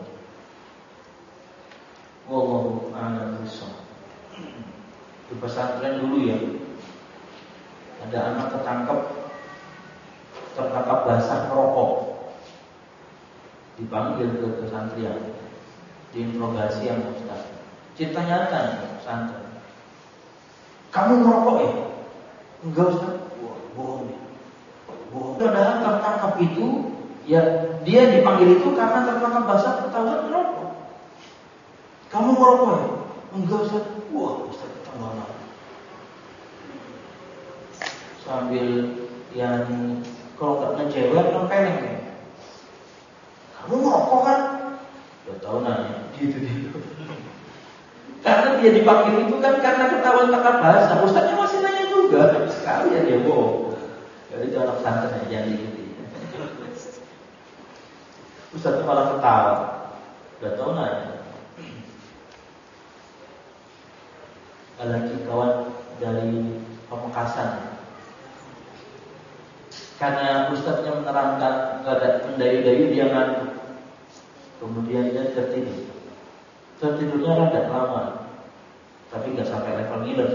Wallahu a'lam bishawab. Di pesantren dulu ya, ada anak ketangkep tertangkap basah merokok, dipanggil ke pesantren, diinterogasi yang Ustaz. Cerita nyata pesantren. Kamu merokok ya? Enggak Ustaz. Wah, bohong ya. Bohong. Padahal tertangkap itu, ya dia dipanggil itu karena tertangkap basah ketahuan merokok. Kamu merokok ya? Enggak Ustaz. Wah, Ustaz ketahuan. Sambil yang kalau nggak ngejewel nempeleng ya. Kamu merokok kan? Udah tahu nanya, gitu gitu. Karena dia dipanggil itu kan karena ketahuan tangkap basah. Ustaznya masih nanya juga. Sekali ya dia bohong. Jadi itu anak pesantren aja gitu. Ustaznya malah ketawa. Udah tahu nanya. Ada lagi kawan dari Pamekasan. Karena ustaznya menerangkan keadaan mendayu-dayu, dia ngantuk. Kemudian dia tertidur. Tertidurnya rada lama, tapi nggak sampai level ngiler.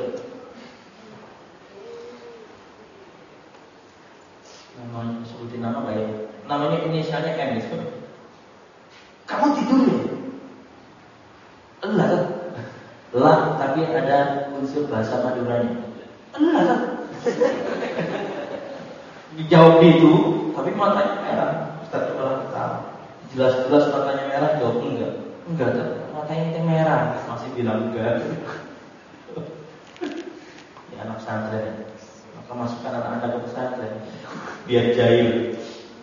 Namanya sebutin nama nggak ya? Namanya inisialnya M itu. Kamu tidur ya? Enggak kan? Lah, tapi ada unsur bahasa Maduranya. Enggak kan? Dijawab itu, tapi matanya merah. Ustaz malah ketawa. Jelas-jelas matanya merah, jawab enggak. Enggak, matanya merah. Masih bilang enggak. Ya anak pesantren. Maka masukkan anak-anak ke pesantren biar jahil.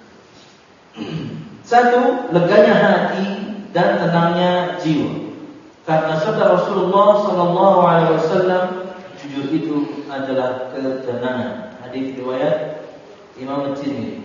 Satu, leganya hati dan tenangnya jiwa. Karena sabda Rasulullah sallallahu alaihi wasallam, jujur itu adalah ketenangan. Hadis riwayat Imam Tirmidzi.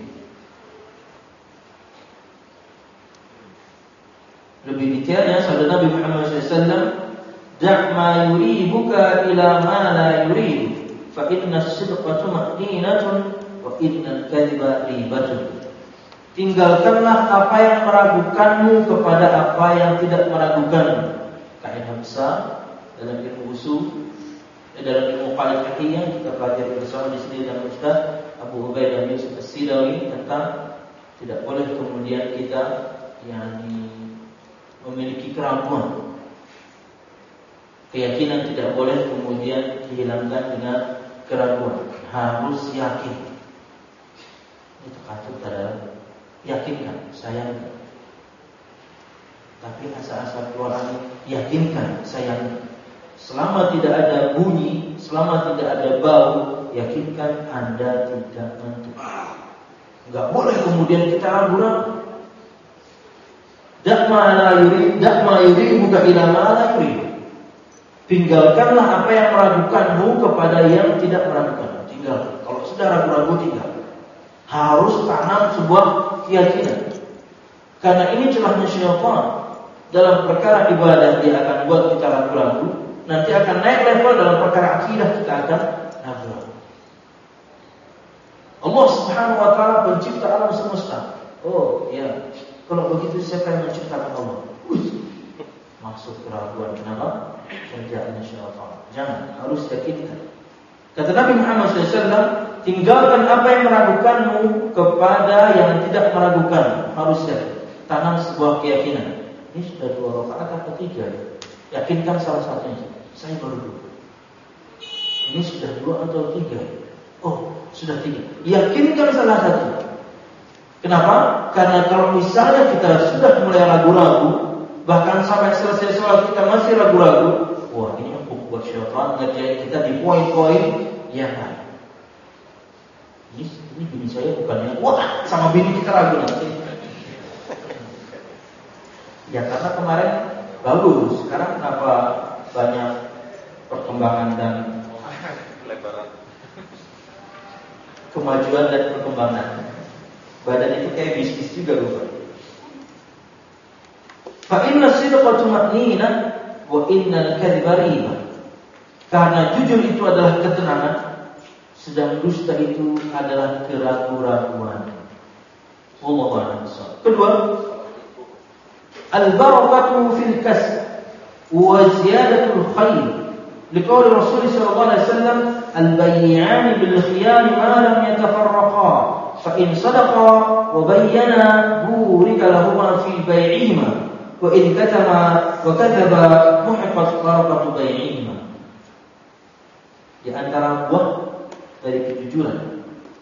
Lebih detailnya sabda Nabi Muhammad sallallahu alaihi wasallam, "Da' ma yuribuka ila ma la yurib, fa inna as-sidqa tuma'ninatun wa inna al-kadhiba ribatun." Tinggalkanlah apa yang meragukanmu kepada apa yang tidak meragukanmu. Kaidah besar dalam ilmu usul, dalam ilmu qawaid yang kita pelajari bersama di sini dengan Ustaz Abu Ubaidah bin Yusuf As-Sidawi tentang tidak boleh kemudian kita yang memiliki keraguan. Keyakinan tidak boleh kemudian dihilangkan dengan keraguan. Harus yakin. Itu katut adalah yakinkan, sayangkan. Tapi asal-asal keluar angin, yakinkan, sayangkan. Selama tidak ada bunyi, selama tidak ada bau, yakinkan Anda tidak ngantuk. Enggak boleh kemudian kita ragu-ragu. Dak ma la yurid, dak ma yurid buka ila ma la yurid. Tinggalkanlah apa yang meragukanmu kepada yang tidak meragukan. Tinggalkan. Kalau sudah ragu-ragu, tinggalkan. Harus tanam sebuah keyakinan. Karena ini celahnya syaitan. Dalam perkara ibadah dia akan buat kita ragu-ragu. Nanti akan naik level dalam perkara akidah kita akan ragu-ragu. Allah Subhanahu wa taala pencipta alam semesta. Oh, ya. Kalau begitu siapa yang menciptakan Allah? Uish. Masuk keraguan. Kenapa? Kerjaannya syaitan. Jangan, harus yakinkan. Kata Nabi Muhammad shallallahu alaihi wasallam, tinggalkan apa yang meragukanmu kepada yang tidak meragukan. Harus yakin. Tanam sebuah keyakinan. Ini sudah dua rakaat atau tiga? Yakinkan salah satunya. Saya baru dua. Ini sudah dua atau tiga? Oh, sudah tiga. Yakinkan salah satu. Kenapa? Karena kalau misalnya kita sudah mulai ragu-ragu, bahkan sampai selesai sholat kita masih ragu-ragu, wah ini empuk buat syaitan ngerjain kita di poin-poin yang lain. Ini, ini bini saya bukannya, wah sama bini kita ragu nanti. Ya karena kemarin bagus, sekarang kenapa banyak perkembangan dan kemajuan dan perkembangan. Badan itu kayak bisnis juga bukan? Fa inna sidqa tumanina wa innal kadhiba riba. Karena jujur itu adalah ketenangan, sedang dusta itu adalah keraguan-raguan. Wallahu a'lam. Kedua, al-barakatu fil kasb wa ziyadatul khair. Liqauli Rasul sallallahu alaihi wasallam, al-bay'an bil khiyar ma lam yatafarraqa, fa in sadaqa wa bayyana burika lahuma fi bay'ihima. Wa in katama wa kadzaba muhiqat barakatu bai'ihima. Di antara buah dari kejujuran,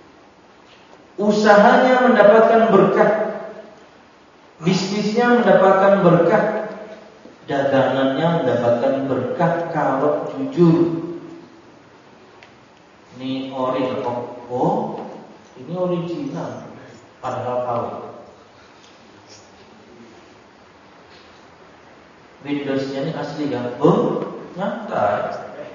usahanya mendapatkan berkah, bisnisnya mendapatkan berkah, dagangannya mendapatkan berkah kalau jujur. Ini ori atau oh, ini original padahal tahu. Windowsnya ini asli kan? Oh, nyata.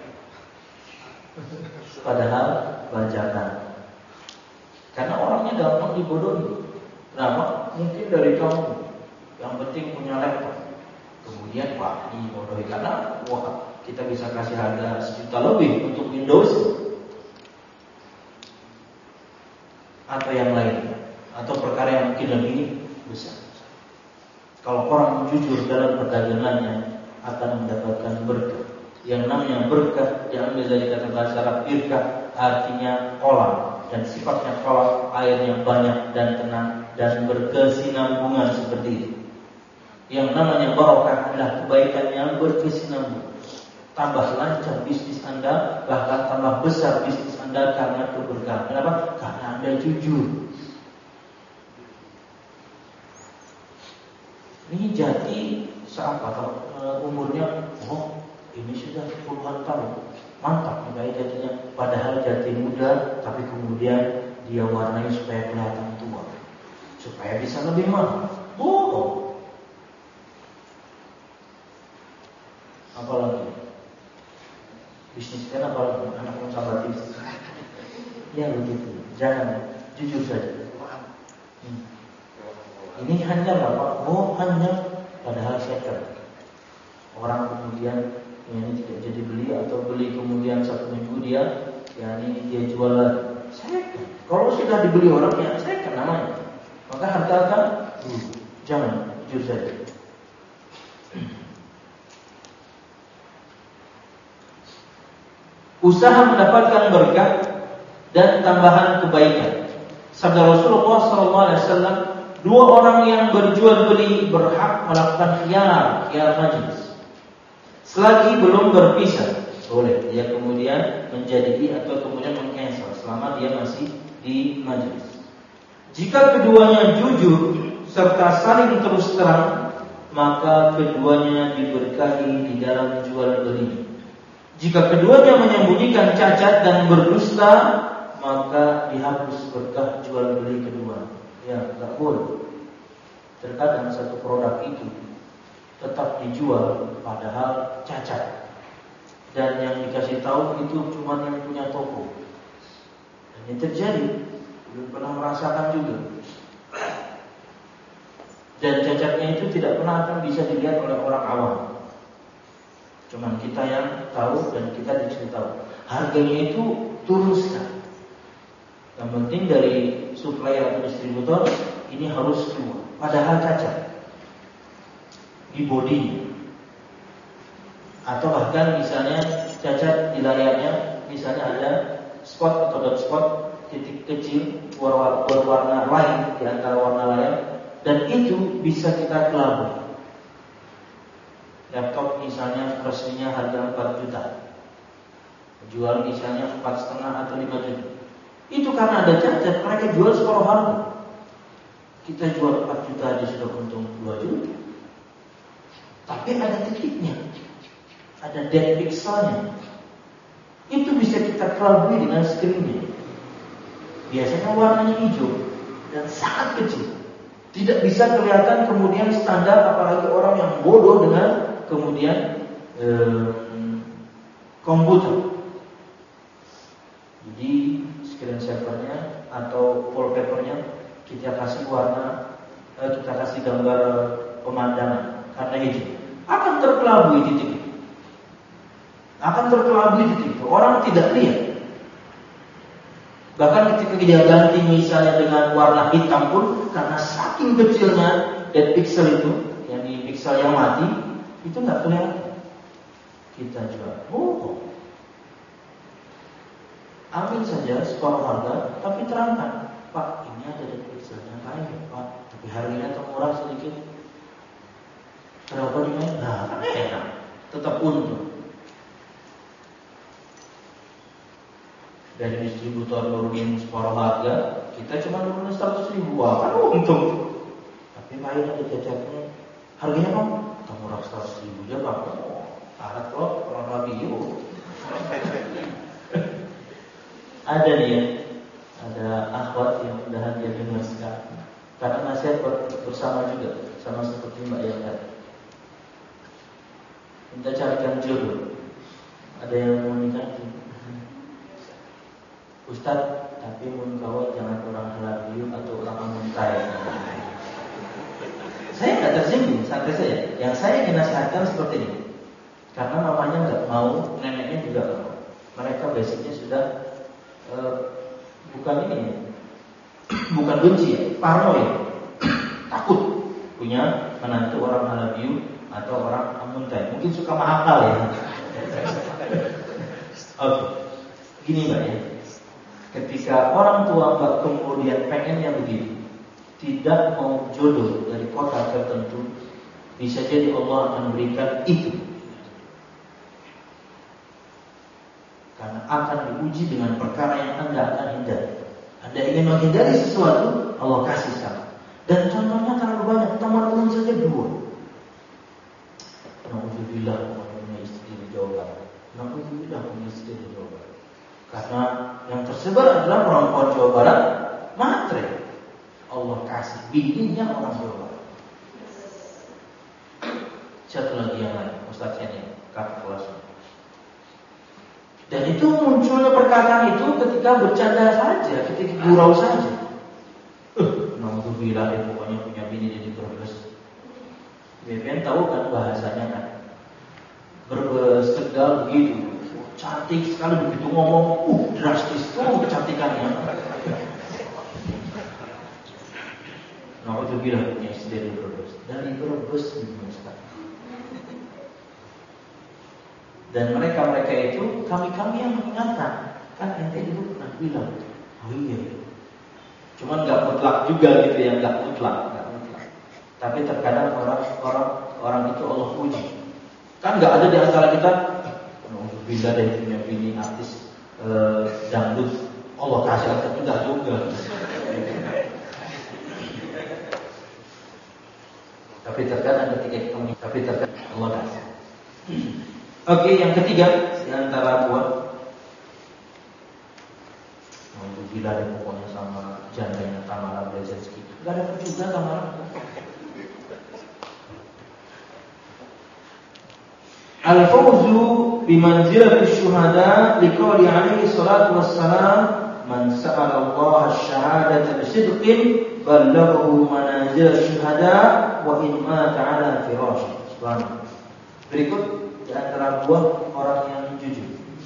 Padahal bajakan. Karena orangnya gampang dibodohi. Kenapa? Mungkin dari kamu yang penting punya laptop. Kemudian wah dibodohi karena wah kita bisa kasih harga sejuta lebih untuk Windows atau yang lain, atau perkara yang mungkin lebih besar. Kalau orang jujur dalam perdagangannya akan mendapatkan berkah. Yang namanya berkah diambil dari kata bahasa Arab birkah, artinya kolam, dan sifatnya kolam, airnya banyak dan tenang dan berkesinambungan seperti itu. Yang namanya barokah adalah kebaikan yang berkesinambungan. Tambah lancar bisnis Anda, bahkan tambah besar bisnis Anda karena keberkahan. Kenapa? Karena Anda jujur. Ini jati seapa kalau umurnya, oh ini sudah puluhan tahun, mantap nih jatinya. Padahal jati muda, tapi kemudian dia warnai supaya kelihatan tua, supaya bisa lebih mahal. Oh, apalagi bisnis kan, apalagi anak konservatif. Ya begitu, jangan jujur saja. Hmm. Ini hanya apa? Oh hanya, padahal second. Orang kemudian ya, ini tidak jadi beli atau beli kemudian satu minggu dia, ya ini dia jual lagi. Second. Kalau sudah dibeli orang ya second namanya. Maka harga akan uh, jangan jujur saja. Usaha mendapatkan berkah dan tambahan kebaikan. Sabda Rasulullah sallallahu alaihi wasallam, dua orang yang berjual beli berhak melakukan khiyar, khiyar majlis. Selagi belum berpisah, boleh dia kemudian menjadi atau kemudian meng-cancel selama dia masih di majlis. Jika keduanya jujur serta saling terus terang, maka keduanya diberkahi di dalam jual beli. Jika keduanya menyembunyikan cacat dan berdusta, maka dihapus berkah jual beli kedua. Ya, tidak boleh. Terkadang satu produk itu tetap dijual padahal cacat, dan yang dikasih tahu itu cuma yang punya toko. Dan ini terjadi, belum pernah merasakan juga. Dan cacatnya itu tidak pernah akan bisa dilihat oleh orang awam. Cuman kita yang tahu dan kita dikasih tahu. Harganya itu turun sekali. Yang penting dari supplier atau distributor ini harus keluar, padahal cacat di bodinya, atau bahkan misalnya cacat di layarnya, misalnya ada spot atau dot spot titik kecil berwarna lain di antara warna layar, dan itu bisa kita kelabui. Laptop misalnya resminya harga empat juta, jual misalnya empat setengah atau lima juta. Itu karena ada cacat, mereka jual separuh harga. Kita jual empat juta aja sudah untung dua juta. Tapi ada titiknya, ada dead pixelnya. Itu bisa kita kelabui dengan screennya. Biasanya warnanya hijau dan sangat kecil, tidak bisa kelihatan kemudian standar, apalagi orang yang bodoh dengan kemudian eh, komputer. Jadi screen savernya atau wallpapernya kita kasih warna, eh, kita kasih gambar pemandangan karena hijau, akan terkelabui titik itu, akan terkelabui titik itu. Orang tidak lihat. Bahkan ketika dia ganti misalnya dengan warna hitam pun, karena saking kecilnya dead pixel itu, yang di pixel yang mati, itu nggak kelihatan. Kita jual, oh, ambil saja separuh harga, tapi terangkan, Pak, ini ada dead pixelnya kayak, Pak, tapi harganya termurah sedikit. Berapa dimana? Nah, kan enak, tetap untung. Dari distributor nurunin separuh harga, kita cuma nurunin seratus ribu, wah kan untung. Tapi main ada cacatnya, harganya Pak, termurah seratus ribu aja Pak. Oh, harap kok orang lagi yuk. Ada nih ya, ada akhwat yang mudahan dia dengar sekarang, karena nasihat bersama juga, sama seperti Mbak yang tadi. Minta carikan jodoh. Ada yang mau nikah? Ustaz, tapi mun kawat jangan orang halabiu atau orang amuntai. Saya nggak tersinggung, santai saja. Yang saya ingin nasihatkan seperti ini, karena mamanya nggak mau, neneknya juga nggak mau. Mereka basicnya sudah uh, bukan ini, bukan benci ya, parno ya, takut punya menantu orang halabiu atau orang amuntai. Mungkin suka mahakal ya. Oke, gini Mbak ya. Ketika orang tua Mbak kemudian pengennya begitu, tidak mau jodoh dari kota tertentu, bisa jadi Allah akan berikan itu, karena akan diuji dengan perkara yang Anda akan hindari. Anda ingin menghindari sesuatu, Allah kasih sama. Dan contohnya terlalu banyak, teman-teman saja dua. Alhamdulillah punya istri di Jawa Barat. Alhamdulillah punya istri di Jawa Barat. Karena yang tersebar adalah perempuan Jawa Barat matre. Allah kasih bininya orang Jawa Barat. Satu lagi yang lain, Ustaz ini kakak kelasnya. Dan itu munculnya perkataan itu ketika bercanda saja, ketika gurau saja. Eh, Alhamdulillah ya pokoknya punya bini jadi berbes. B P N tahu kan bahasanya kan, berbes tegal begitu. Cantik sekali begitu ngomong, uh drastis tuh kecantikannya. Alhamdulillah punya istri dari Brebes, dari Brebes dan mereka-mereka itu kami-kami yang mengingatkan, kan ente dulu pernah bilang, oh iya, Cuman nggak mutlak juga gitu ya, nggak mutlak, nggak mutlak. Tapi terkadang orang orang orang itu Allah puji. Kan nggak ada di antara kita, bila dari punya bini artis eh, dangdut, Allah kasih angkat juga juga. Tapi terkadang ketika kita, tapi terkadang Allah kasih. Oke, yang ketiga di antara buah. Untuk gila deh pokoknya sama jandanya Tamara Blazinski. Gak ada juga Tamara. Al-fawzu bimanzilati syuhada liqauli alaihi salatu wassalam man sa'ala Allah asy-syahadata bisidqin ballaghahu manazil syuhada wa in mata 'ala firasy. Subhanallah. Berikut di antara buah orang yang jujur.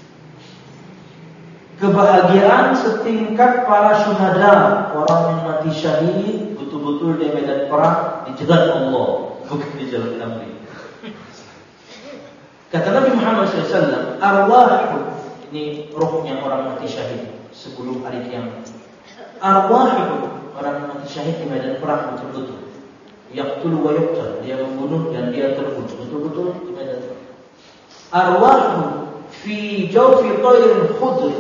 Kebahagiaan setingkat para syuhada, orang yang mati syahid betul-betul di medan perang di jalan Allah, bukan di jalan kambing. Kata Nabi Muhammad shallallahu alaihi wasallam, arwah, ini rohnya orang mati syahid sebelum hari kiamat. Arwah orang mati syahid di medan perang betul-betul. Yaqtul wa yuqtal, dia membunuh dan dia terbunuh betul-betul di medan perang. Arwah fi jawfi tayrin khudr.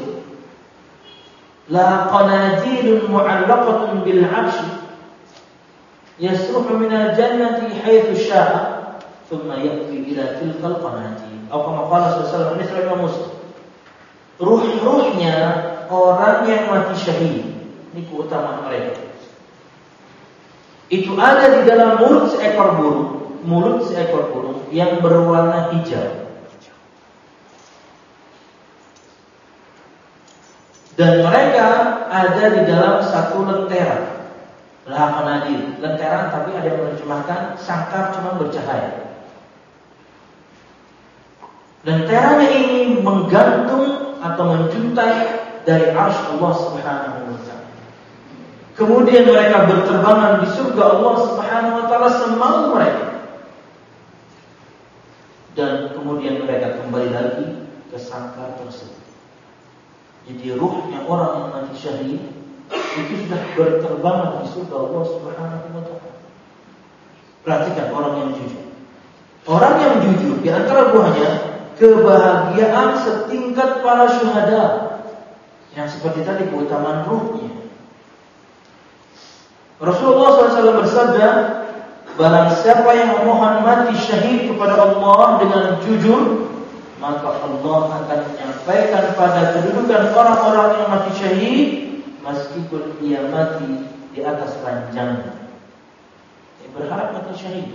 La qanatil mu'allaqatun bil 'arsy yasruhu min al-jannati haythu sya'a thumma ya'ti ila tilka al-qanatil. Atau kama qala sallallahu alaihi wasallam Muslim. Ruh-ruhnya orang yang mati syahid, ini keutamaan mereka. Itu ada di dalam mulut seekor burung, mulut seekor burung yang berwarna hijau. Dan mereka ada di dalam satu lentera. Laha qanadir, lentera, tapi ada yang menerjemahkan sangkar cuma bercahaya. Lenteranya ini menggantung atau menjuntai dari arsy Allah Subhanahu wa taala. Kemudian mereka berterbangan di surga Allah Subhanahu wa taala semau mereka. Dan kemudian mereka kembali lagi ke sangkar tersebut. Jadi ruhnya orang yang mati syahid itu sudah berterbangan di surga Allah Subhanahu wa taala. Perhatikan orang yang jujur. Orang yang jujur di antara buahnya kebahagiaan setingkat para syuhada. Yang seperti tadi keutamaan ruhnya. Rasulullah shallallahu alaihi wasallam bersabda, barang siapa yang memohon mati syahid kepada Allah dengan jujur, maka Allah akan menyampaikan pada kedudukan orang-orang yang mati syahid meskipun dia mati di atas ranjangnya. Dia berharap mati syahid.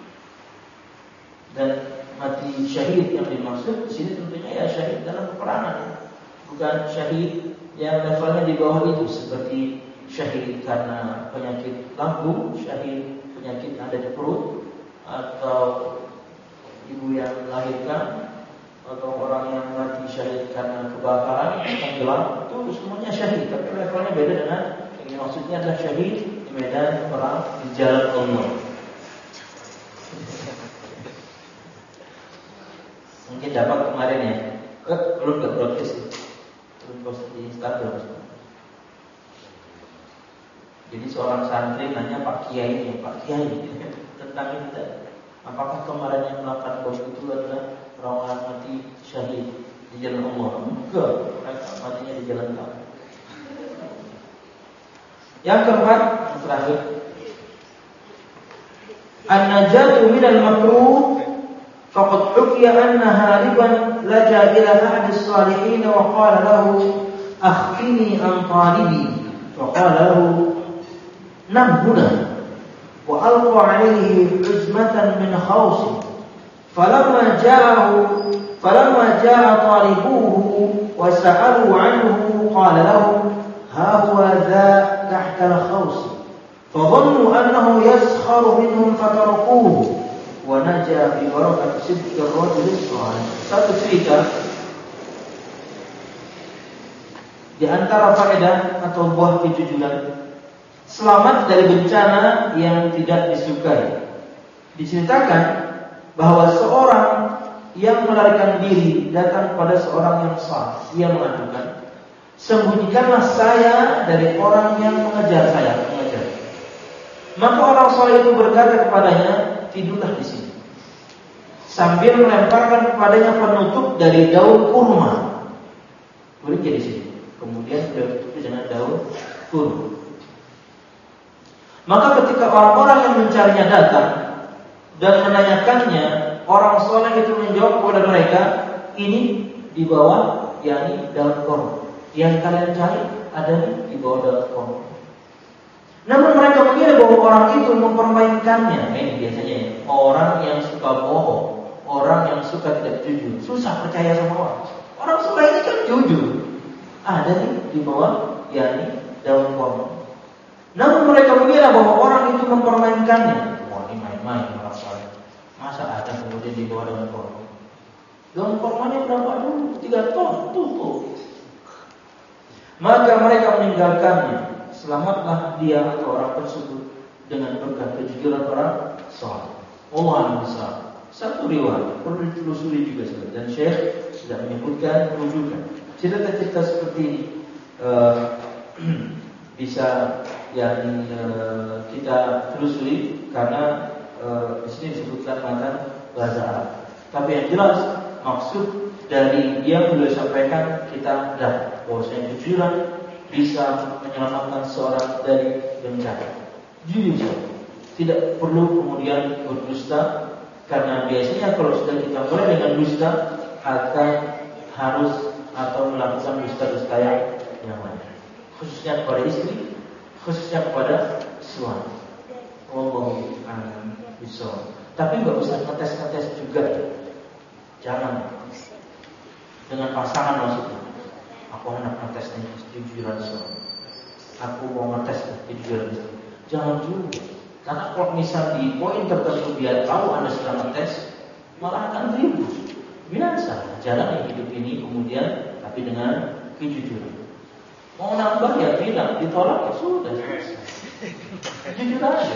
Dan mati syahid yang dimaksud di sini tentunya ya syahid dalam peperangan, bukan syahid yang levelnya di bawah itu seperti syahid karena penyakit lambung, syahid penyakit ada di perut, atau ibu yang melahirkan, atau orang yang mati syahid karena kebakaran, tenggelam, itu semuanya syahid. Tapi levelnya beda dengan yang maksudnya adalah syahid di medan perang di jalan Allah. Mungkin dapat kemarin ya, eh, belum ke broadcast, belum post di Instagram. Jadi seorang santri nanya Pak Kiai, ya, Pak Kiai tentang ini, apakah kemarin yang melakukan bom itu adalah orang mati syahid di jalan Allah? Enggak, mereka matinya di jalan Allah. Yang keempat, yang terakhir, an-najatu minal makruh. Faqad hukiya anna hariban laja ila ahdi as-salihin wa qala lahu akhfini an talibi. Fa qala lahu nam huna wa alqa alayhi uzmatan min khawsi. Falamma ja'ahu falamma ja'a talibuhu wa sa'alu anhu qala lahu ha huwa dha tahta al-khawsi. Fadhannu annahu yaskharu minhum fatarakuhu. Wa naja bi barakati sidqi ar-rajul as-salih. Satu cerita di antara faedah atau buah kejujuran, selamat dari bencana yang tidak disukai. Diceritakan bahwa seorang yang melarikan diri datang pada seorang yang saleh. Ia mengadukan, sembunyikanlah saya dari orang yang mengejar saya, mengejar. Maka orang soleh itu berkata kepadanya, tidurlah di sini, sambil melemparkan kepadanya penutup dari daun kurma. Boleh jadi sini. Kemudian beliau tutup dengan daun kurma. Maka ketika orang-orang yang mencarinya datang dan menanyakannya, orang soleh itu menjawab kepada mereka, ini di bawah, yakni daun kurma. Yang kalian cari ada di bawah daun kurma. Namun mereka mengira bahwa orang itu mempermainkannya. Ini biasanya ya, orang yang suka bohong, orang yang suka tidak jujur, susah percaya sama orang. Orang soleh ini kan jujur. Ada nih di bawah, yakni daun kurma. Namun mereka mengira bahwa orang itu mempermainkannya. Wah, ini main-main orang soleh. Masa ada kemudian di bawah daun kurma? Daun kurmanya berapa dulu? Tiga ton, tuh. Maka mereka meninggalkannya. Selamatlah dia atau orang tersebut dengan berkat kejujuran orang soleh. Allah besar. Satu riwayat perlu ditelusuri juga, dan Syekh sudah menyebutkan rujukan. Cerita-cerita seperti ini uh, bisa yang uh, kita telusuri karena uh, di sini disebutkan matan bahasa Arab. Tapi yang jelas maksud dari yang beliau sampaikan kita dah bahwasanya kejujuran bisa menyelamatkan seorang dari bencana. Jujur, tidak perlu kemudian berdusta, karena biasanya kalau sudah kita mulai dengan dusta akan harus atau melakukan dusta-dusta yang lain, khususnya kepada istri, khususnya kepada suami. Wallahu a'lam bishawab. Tapi nggak usah ngetes-ngetes juga, jangan dengan pasangan maksudnya. Aku hendak ngetes nih kejujuran suami, aku mau ngetes kejujuran istri. Jangan juga, karena kalau misal di poin tertentu dia tahu Anda sedang ngetes, malah akan ribut. Biasa, jalan hidup ini kemudian tapi dengan kejujuran. Mau nambah ya bilang, ditolak ya sudah selesai. Jujur aja.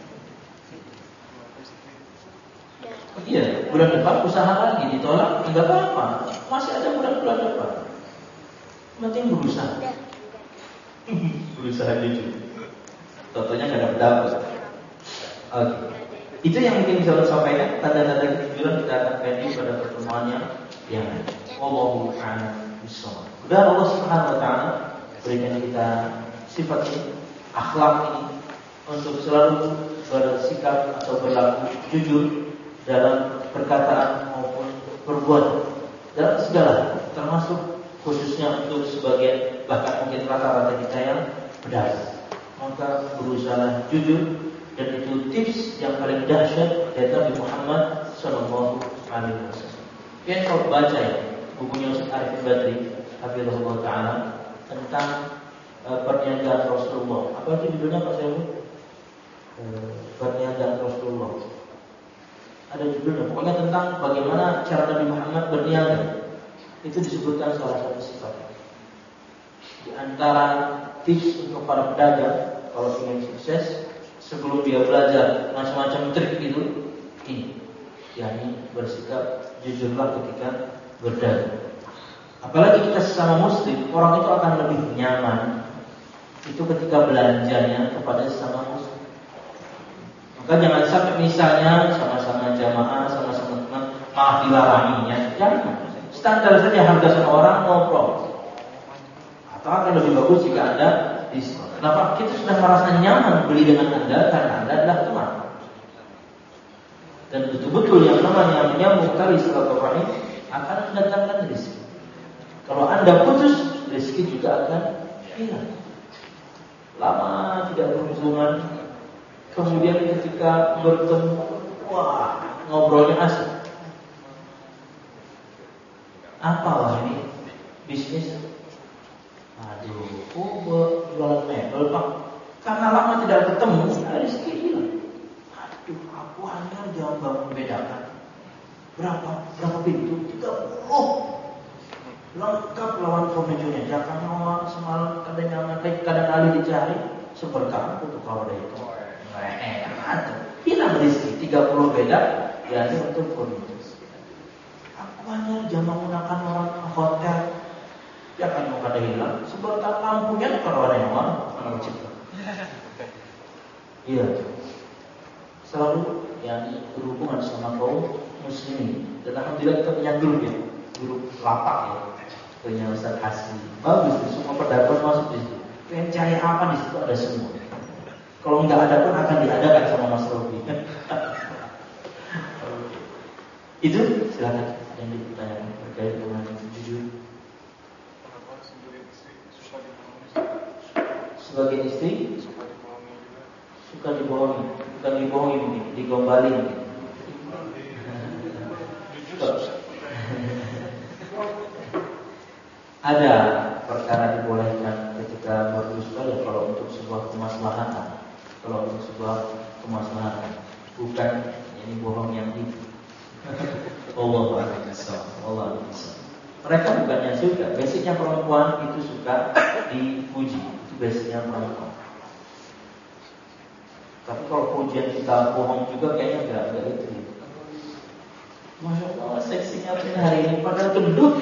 Iya, bulan depan usaha lagi, ditolak enggak apa-apa. Masih ada bulan-bulan depan. Penting berusaha. Berusaha jujur. Contohnya nggak dapat. Oke. Itu yang mungkin bisa saya sampaikan. Tanda-tanda kejujuran kita akan pending pada pertemuannya yang lain. Wallahu a'lam bishawab. Mudah Allah Subhanahu wa taala berikan kita sifat ini, akhlak ini, untuk selalu bersikap atau berlaku jujur dalam perkataan maupun perbuatan, dalam segala, termasuk khususnya untuk sebagian bahkan mungkin rata-rata kita yang pedas. Maka berusaha jujur, dan itu tips yang paling dahsyat dari Nabi Muhammad Sallallahu Alaihi Wasallam. Yang kalau baca ya bukunya Ustaz Arifin Badri Hafizahullah Taala tentang uh, perniagaan Rasulullah. Apa itu judulnya Pak Syaikhul? Uh, perniagaan Rasulullah. Ada judulnya. Pokoknya tentang bagaimana cara Nabi Muhammad berniaga. Itu disebutkan salah satu sifat. Di antara tips untuk para pedagang kalau ingin sukses, sebelum dia belajar macam-macam trik itu, ini, yakni bersikap jujurlah ketika berdagang. Apalagi kita sesama muslim, orang itu akan lebih nyaman itu ketika belanjanya kepada sesama muslim. Maka jangan sampai misalnya sama-sama jamaah, sama-sama teman, malah dilaranginya. Jangan. Standar saja harga sama orang, no problem. Atau akan lebih bagus jika Anda diskon. Kenapa? Kita sudah merasa nyaman beli dengan Anda karena Anda adalah teman. Dan betul-betul yang namanya menyambung tali silaturahim akan mendatangkan rezeki. Kalau Anda putus, rezeki juga akan hilang. Lama tidak berhubungan, kemudian ketika bertemu, wah, ngobrolnya asik. Apa wah ini? Bisnis? Aduh, oh jualan mebel Pak. Karena lama tidak ketemu, rezeki hilang. Aduh, aku hanya jangan bangun bedakan. Berapa? Berapa pintu? tiga puluh. Lengkap lawan furniturnya. Jangan nyawa semalam kadang nyaman, kadang kali dicari seberkah untuk kalau ada itu. Enak. Hilang rezeki tiga puluh beda, ya ini untuk furnitur. Aku hanya jangan menggunakan orang hotel. Jangan mau kada hilang, sebab tak lampunya kalau ada yang mana mana cipta. Iya. Selalu yang berhubungan sama kaum muslimin. Dan alhamdulillah kita punya grup ya, grup lapak ya. Punya Ustaz Hasbi. Bagus, semua pendapat masuk di situ. Pengen cari apa di situ ada semua. Kalau nggak ada pun akan diadakan sama Mas Robi. Itu silakan yang ditanyakan terkait dengan jujur. Sebagai istri suka dibohongi, bukan dibohongi mungkin, digombalin. Ada perkara dibolehkan ketika berdusta ya kalau untuk sebuah kemaslahatan, kalau untuk sebuah kemaslahatan, bukan ini bohong yang itu. Allah Allah mereka bukannya suka, basicnya perempuan itu suka dipuji, itu basicnya perempuan. Tapi kalau pujian kita bohong juga kayaknya enggak enggak itu. Masya Allah, seksinya hari ini padahal gendut.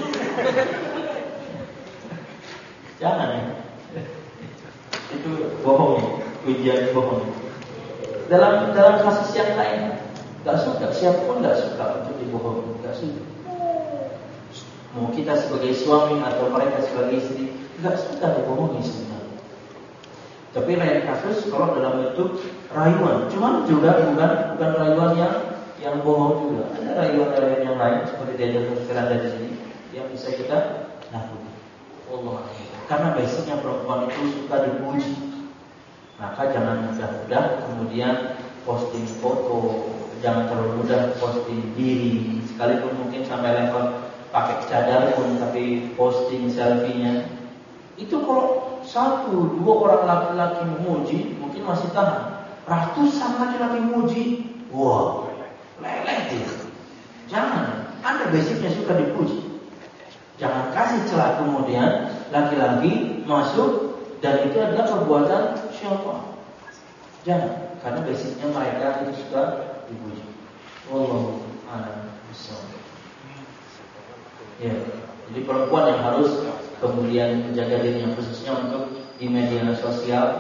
Jangan ya. Itu bohong, pujian bohong. Dalam dalam kasus yang lain, nggak suka, siapapun nggak suka untuk dibohongi, nggak suka. Mau kita sebagai suami atau mereka sebagai istri, nggak suka dibohongi sebenarnya. Tapi lain kasus kalau dalam bentuk rayuan, cuman juga bukan bukan rayuan yang yang bohong juga. Ada rayuan-rayuan yang lain seperti diajar sekarang dari sini yang bisa kita lakukan. Allah. Karena basicnya perempuan itu suka dipuji, maka jangan mudah-mudah kemudian posting foto, jangan terlalu mudah posting diri, sekalipun mungkin sampai level pakai cadar pun, tapi posting selfie-nya itu kalau satu dua orang laki-laki memuji mungkin masih tahan, ratusan laki-laki memuji, wah leleh dia. Jangan, Anda basicnya suka dipuji. Jangan kasih celah kemudian laki-laki masuk dan itu adalah perbuatan syaitan. Jangan, karena basicnya mereka itu suka dipuji. Wallahu a'lam bishawab. Ya, jadi perempuan yang harus kemudian menjaga dirinya khususnya untuk di media sosial.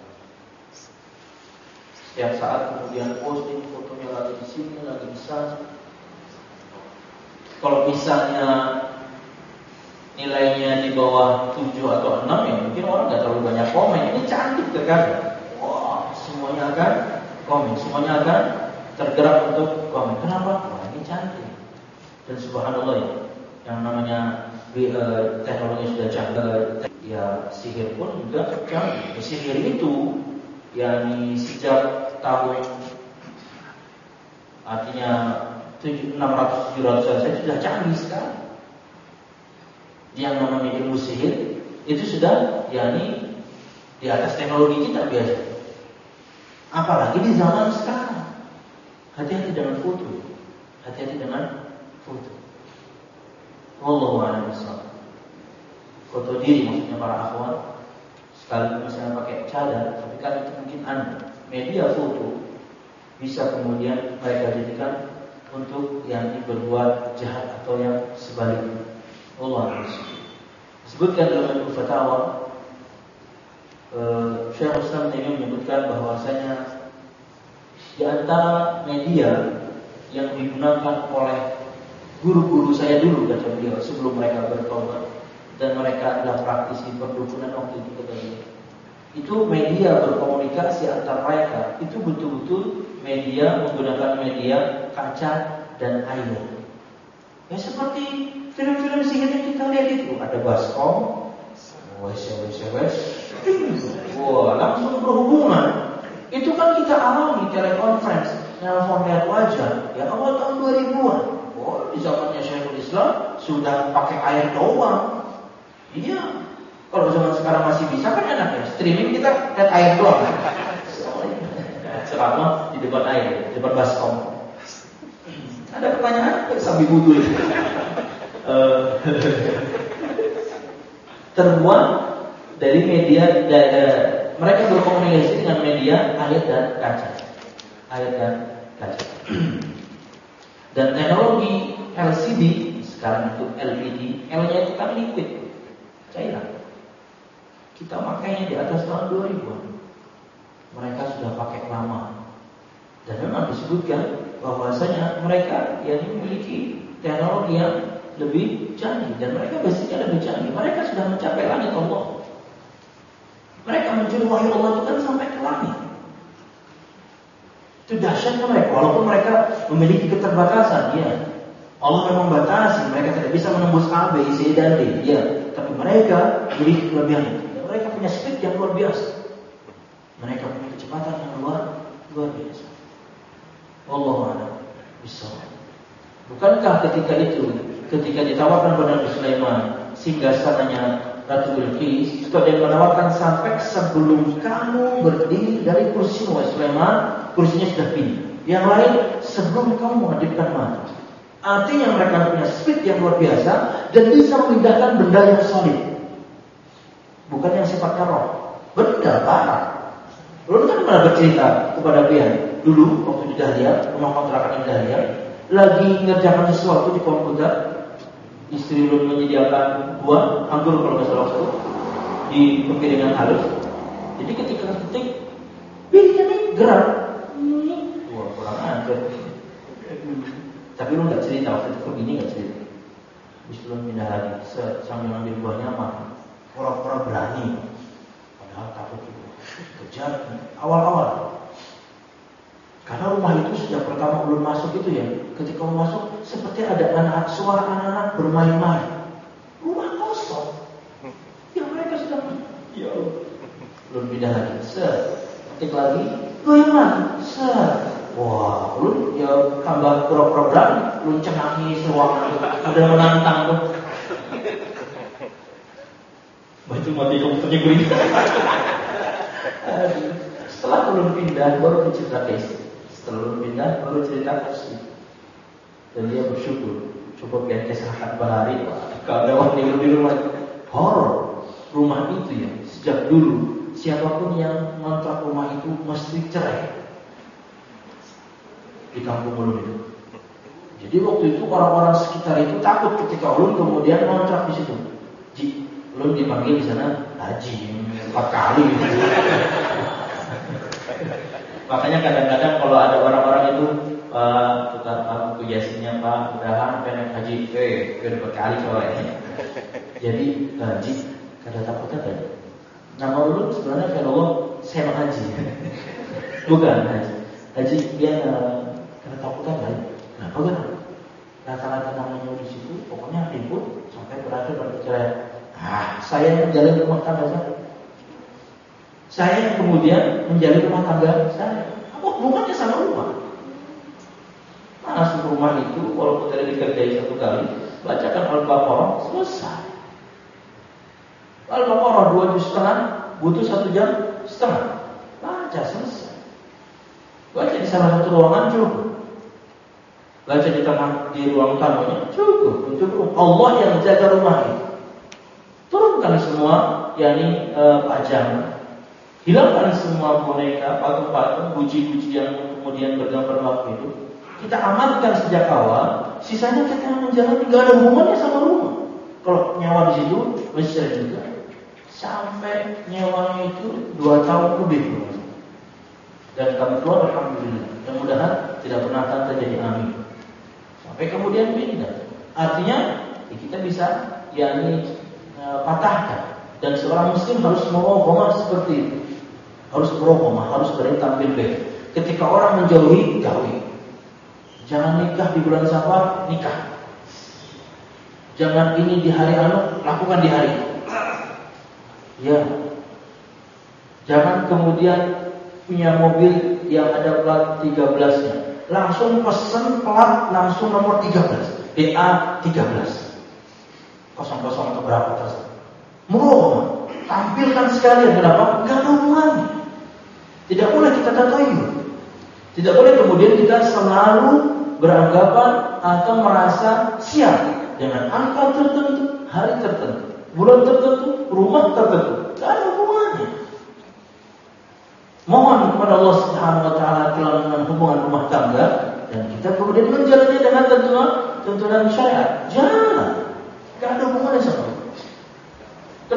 Setiap saat kemudian posting fotonya lagi di sini, lagi di sana. Kalau misalnya nilainya di bawah tujuh atau enam ya mungkin orang nggak terlalu banyak komen. Ini cantik terkadang. Wah, semuanya akan komen, semuanya akan tergerak untuk komen. Kenapa? Wah, ini cantik. Dan subhanallah ya, yang namanya uh, teknologi sudah canggih, ya sihir pun juga canggih. Sihir itu yakni sejak tahun artinya enam ratus tujuh ratus saya sudah canggih sekali. Yang namanya ilmu sihir itu sudah yakni di atas teknologi kita biasa. Apalagi di zaman sekarang. Hati-hati dengan foto. Hati-hati dengan foto. Wallahu a'lam bishawab. Foto diri maksudnya para akhwat, sekali misalnya pakai cadar, tapi kan itu mungkin Anda media foto bisa kemudian mereka jadikan untuk yang berbuat jahat atau yang sebaliknya. Allah disebutkan dalam buku fatwa, Syekh Islam ini menyebutkan bahwasanya di antara media yang digunakan oleh guru-guru saya dulu, kata beliau, sebelum mereka bertobat dan mereka adalah praktisi perdukunan waktu itu, kata beliau, itu media berkomunikasi antar mereka itu betul-betul media menggunakan media kaca dan air. Ya seperti film-film sihir yang kita lihat itu, ada baskom, wes wes wes, wah langsung berhubungan. Itu kan kita alami telekonferensi, nelfon lihat wajah. Ya awal tahun dua ribuan. Oh di zamannya Syekhul Islam sudah pakai air doang. Iya. Kalau zaman sekarang masih bisa kan enak ya. Streaming kita lihat air doang. Selama di depan air, di depan baskom. Ada pertanyaan sambil budul. Terbuat dari media dari, mereka berkomunikasi dengan media air dan kaca, air dan kaca. Dan teknologi L C D sekarang itu L E D, L-nya itu kan liquid, China. Kita makainya di atas tahun dua ribuan. Mereka sudah pakai lama. Dan memang disebutkan bahwasanya mereka yang memiliki teknologi yang lebih canggih dan mereka basicnya lebih canggih. Mereka sudah mencapai langit Allah. Mereka mencuri wahyu Allah itu kan sampai ke langit. Itu dahsyatnya mereka. Walaupun mereka memiliki keterbatasan, ya. Allah memang batasi, mereka tidak bisa menembus A, B, C, dan D, ya. Tapi mereka memiliki kelebihan itu. Mereka punya speed yang luar biasa. Mereka punya kecepatan yang luar luar biasa. Wallahu a'lam bishawab. Bukankah ketika itu, ketika ditawarkan kepada Nabi Sulaiman sehingga sananya Ratu Bilqis, itu dia menawarkan sampai sebelum kamu berdiri dari kursi Nabi Sulaiman, kursinya sudah pindah. Yang lain sebelum kamu menghadapkan mata. Artinya mereka punya speed yang luar biasa dan bisa memindahkan benda yang solid, bukan yang sifatnya roh. Benda barang. Lalu kan pernah bercerita kepada Bian dulu waktu di Dahlia, rumah kontrakan di Dahlia, lagi ngerjakan sesuatu di komputer. Istri belum menyediakan buah anggur kalau nggak salah itu di piringan halus. Jadi ketika ketik, piringnya ini gerak. Ini, wah kurang ajar. Tapi lu nggak cerita waktu itu begini nggak cerita. Habis belum pindah lagi, sambil ngambil buahnya makan. Pura-pura berani, padahal takut juga. Kejar awal-awal. Karena rumah itu sejak pertama belum masuk itu ya, ketika mau masuk seperti ada anak suara anak-anak bermain-main. Rumah kosong. Ya mereka sudah ya belum pindah lagi. Set, ketik lagi, lu yang mana? Set. Wah, lu ya tambah pura-pura berani, lu cengangi ruangan, udah menantang tuh. Baju mati komputernya gue. Setelah belum pindah, baru cerita case. Setelah belum pindah, baru cerita kasih. Dan dia bersyukur. Coba biar kesalahan bahari, kalau ada orang yang lebih rumah horor. Rumah itu ya, sejak dulu siapapun yang ngontrak rumah itu mesti cerai. Di kampung Ulun itu. Jadi waktu itu orang-orang sekitar itu takut ketika Ulun kemudian ngontrak di situ. Ji, Ulun dipanggil di sana haji empat kali. Gitu. Makanya kadang-kadang kalau ada orang-orang itu uh, tukar Pak buku yasinnya Pak, udahan pengen haji, eh, udah empat kali soalnya. Jadi haji, kada takutnya kan? Nama Ulun sebenarnya kalau Allah saya haji, bukan haji. Haji dia uh, kada takutnya kan? Kenapa kan? Rata-rata namanya di situ, pokoknya ribut sampai berakhir bercerai. Ah, saya menjalin rumah tangga saya. Saya yang kemudian menjalin rumah tangga saya. Oh, bukannya sama rumah. Masuk rumah itu, walaupun tidak dikerjai satu kali, bacakan Al-Baqarah, selesai. Al-Baqarah dua juz setengah, butuh satu jam setengah. Baca selesai. Baca di salah satu ruangan cukup. Baca di tengah di ruang tamunya cukup. Untuk Allah yang menjaga rumah itu. Turunkan semua, yakni e, pajang. Hilangkan semua boneka, patung-patung, puji-puji yang kemudian bergambar waktu itu. Kita amankan sejak awal. Sisanya kita yang menjalani, gak ada hubungannya sama rumah. Kalau nyawa di situ, besar juga. Sampai nyawanya itu dua tahun lebih. Dan kebetulan alhamdulillah, mudah-mudahan tidak pernah akan terjadi amin. Sampai kemudian pindah. Artinya ya kita bisa yakni e, patahkan. Dan seorang muslim harus merogomah seperti itu. Harus merogomah, harus berani tampil baik. Ketika orang menjauhi, jauhi. Jangan nikah di bulan Safar, nikah. Jangan ini di hari anu, lakukan di hari. Ya. Jangan kemudian punya mobil yang ada plat tiga belas-nya. Langsung pesen plat langsung nomor tiga belas. D A tiga belas. Kosong-kosong atau berapa tersebut. Merogomah. Tampilkan sekalian, kenapa? Gak ada hubungannya. Tidak boleh kita tatayun. Tidak boleh kemudian kita selalu beranggapan atau merasa siap dengan angka tertentu, hari tertentu, bulan tertentu, rumah tertentu. Gak ada hubungannya. Mohon kepada Allah Subhanahu wa taala dengan hubungan rumah tangga dan kita kemudian menjalani dengan tentuan tuntunan syariat. Jangan. Gak ada hubungannya sama itu.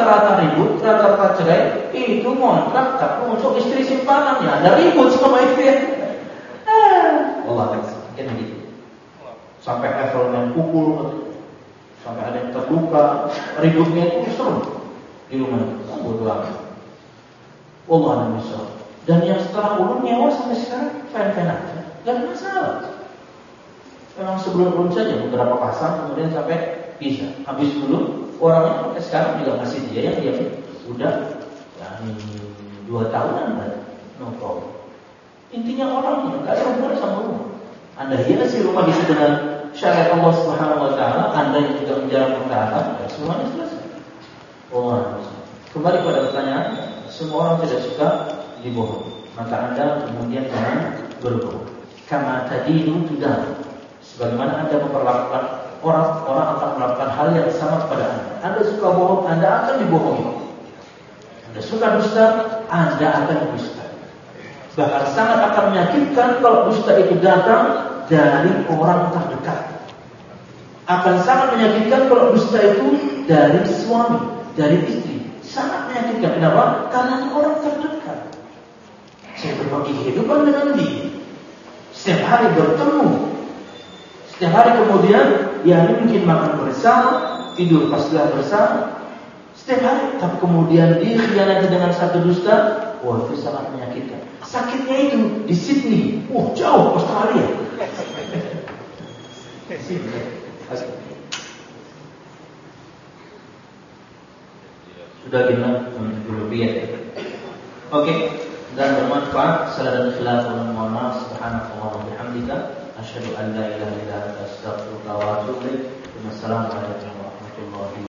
rata-rata ribut, rata-rata cerai, itu ngontrak tapi untuk istri simpanannya. Ada ribut sama istri. Ah, Allah kan gitu. Sampai level main pukul, sampai ada yang terluka, ributnya itu seru di rumah. Oh, bodoh amat. Allah alam bisawab. Dan yang setelah ulun nyawa sampai sekarang fan-fan aja, gak ada masalah. Memang sebelum ulun saja beberapa pasang, kemudian sampai bisa. Habis dulu orangnya sampai sekarang juga masih dia yang dia udah ya, dua tahunan kan, no problem. Intinya orang nggak ada hubungan sama rumah. Anda hiasi rumah itu dengan syariat Allah Subhanahu Wa Taala, Anda yang juga menjalankan ketaatan, ya semuanya selesai. Oh, kembali pada pertanyaan, semua orang tidak suka dibohong, maka Anda kemudian jangan berbohong. Kama tadinu tudanu. Sebagaimana Anda memperlakukan orang, orang akan melakukan hal yang sama kepada Anda. Anda suka bohong, Anda akan dibohongi. Anda suka dusta, Anda akan dusta. Bahkan sangat akan menyakitkan kalau dusta itu datang dari orang terdekat. Akan sangat menyakitkan kalau dusta itu dari suami, dari istri. Sangat menyakitkan. Kenapa? Karena orang terdekat. Saya berbagi kehidupan dengan dia. Setiap hari bertemu. Setiap hari kemudian ya mungkin makan bersama, tidur pastilah bersama. Setiap hari, tapi kemudian dikhianati dengan satu dusta. Wah, itu sangat menyakitkan. Sakitnya itu di Sydney. Wah, jauh Australia. Sudah gimana? Lebih ya. Oke. Dan bermanfaat. Salam dan khilaf wa mohon maaf. Subhanallah wa bihamdika asyhadu an la ilaha illa anta astaghfiruka wa atubu ilaik. Wassalamualaikum warahmatullahi wabarakatuh.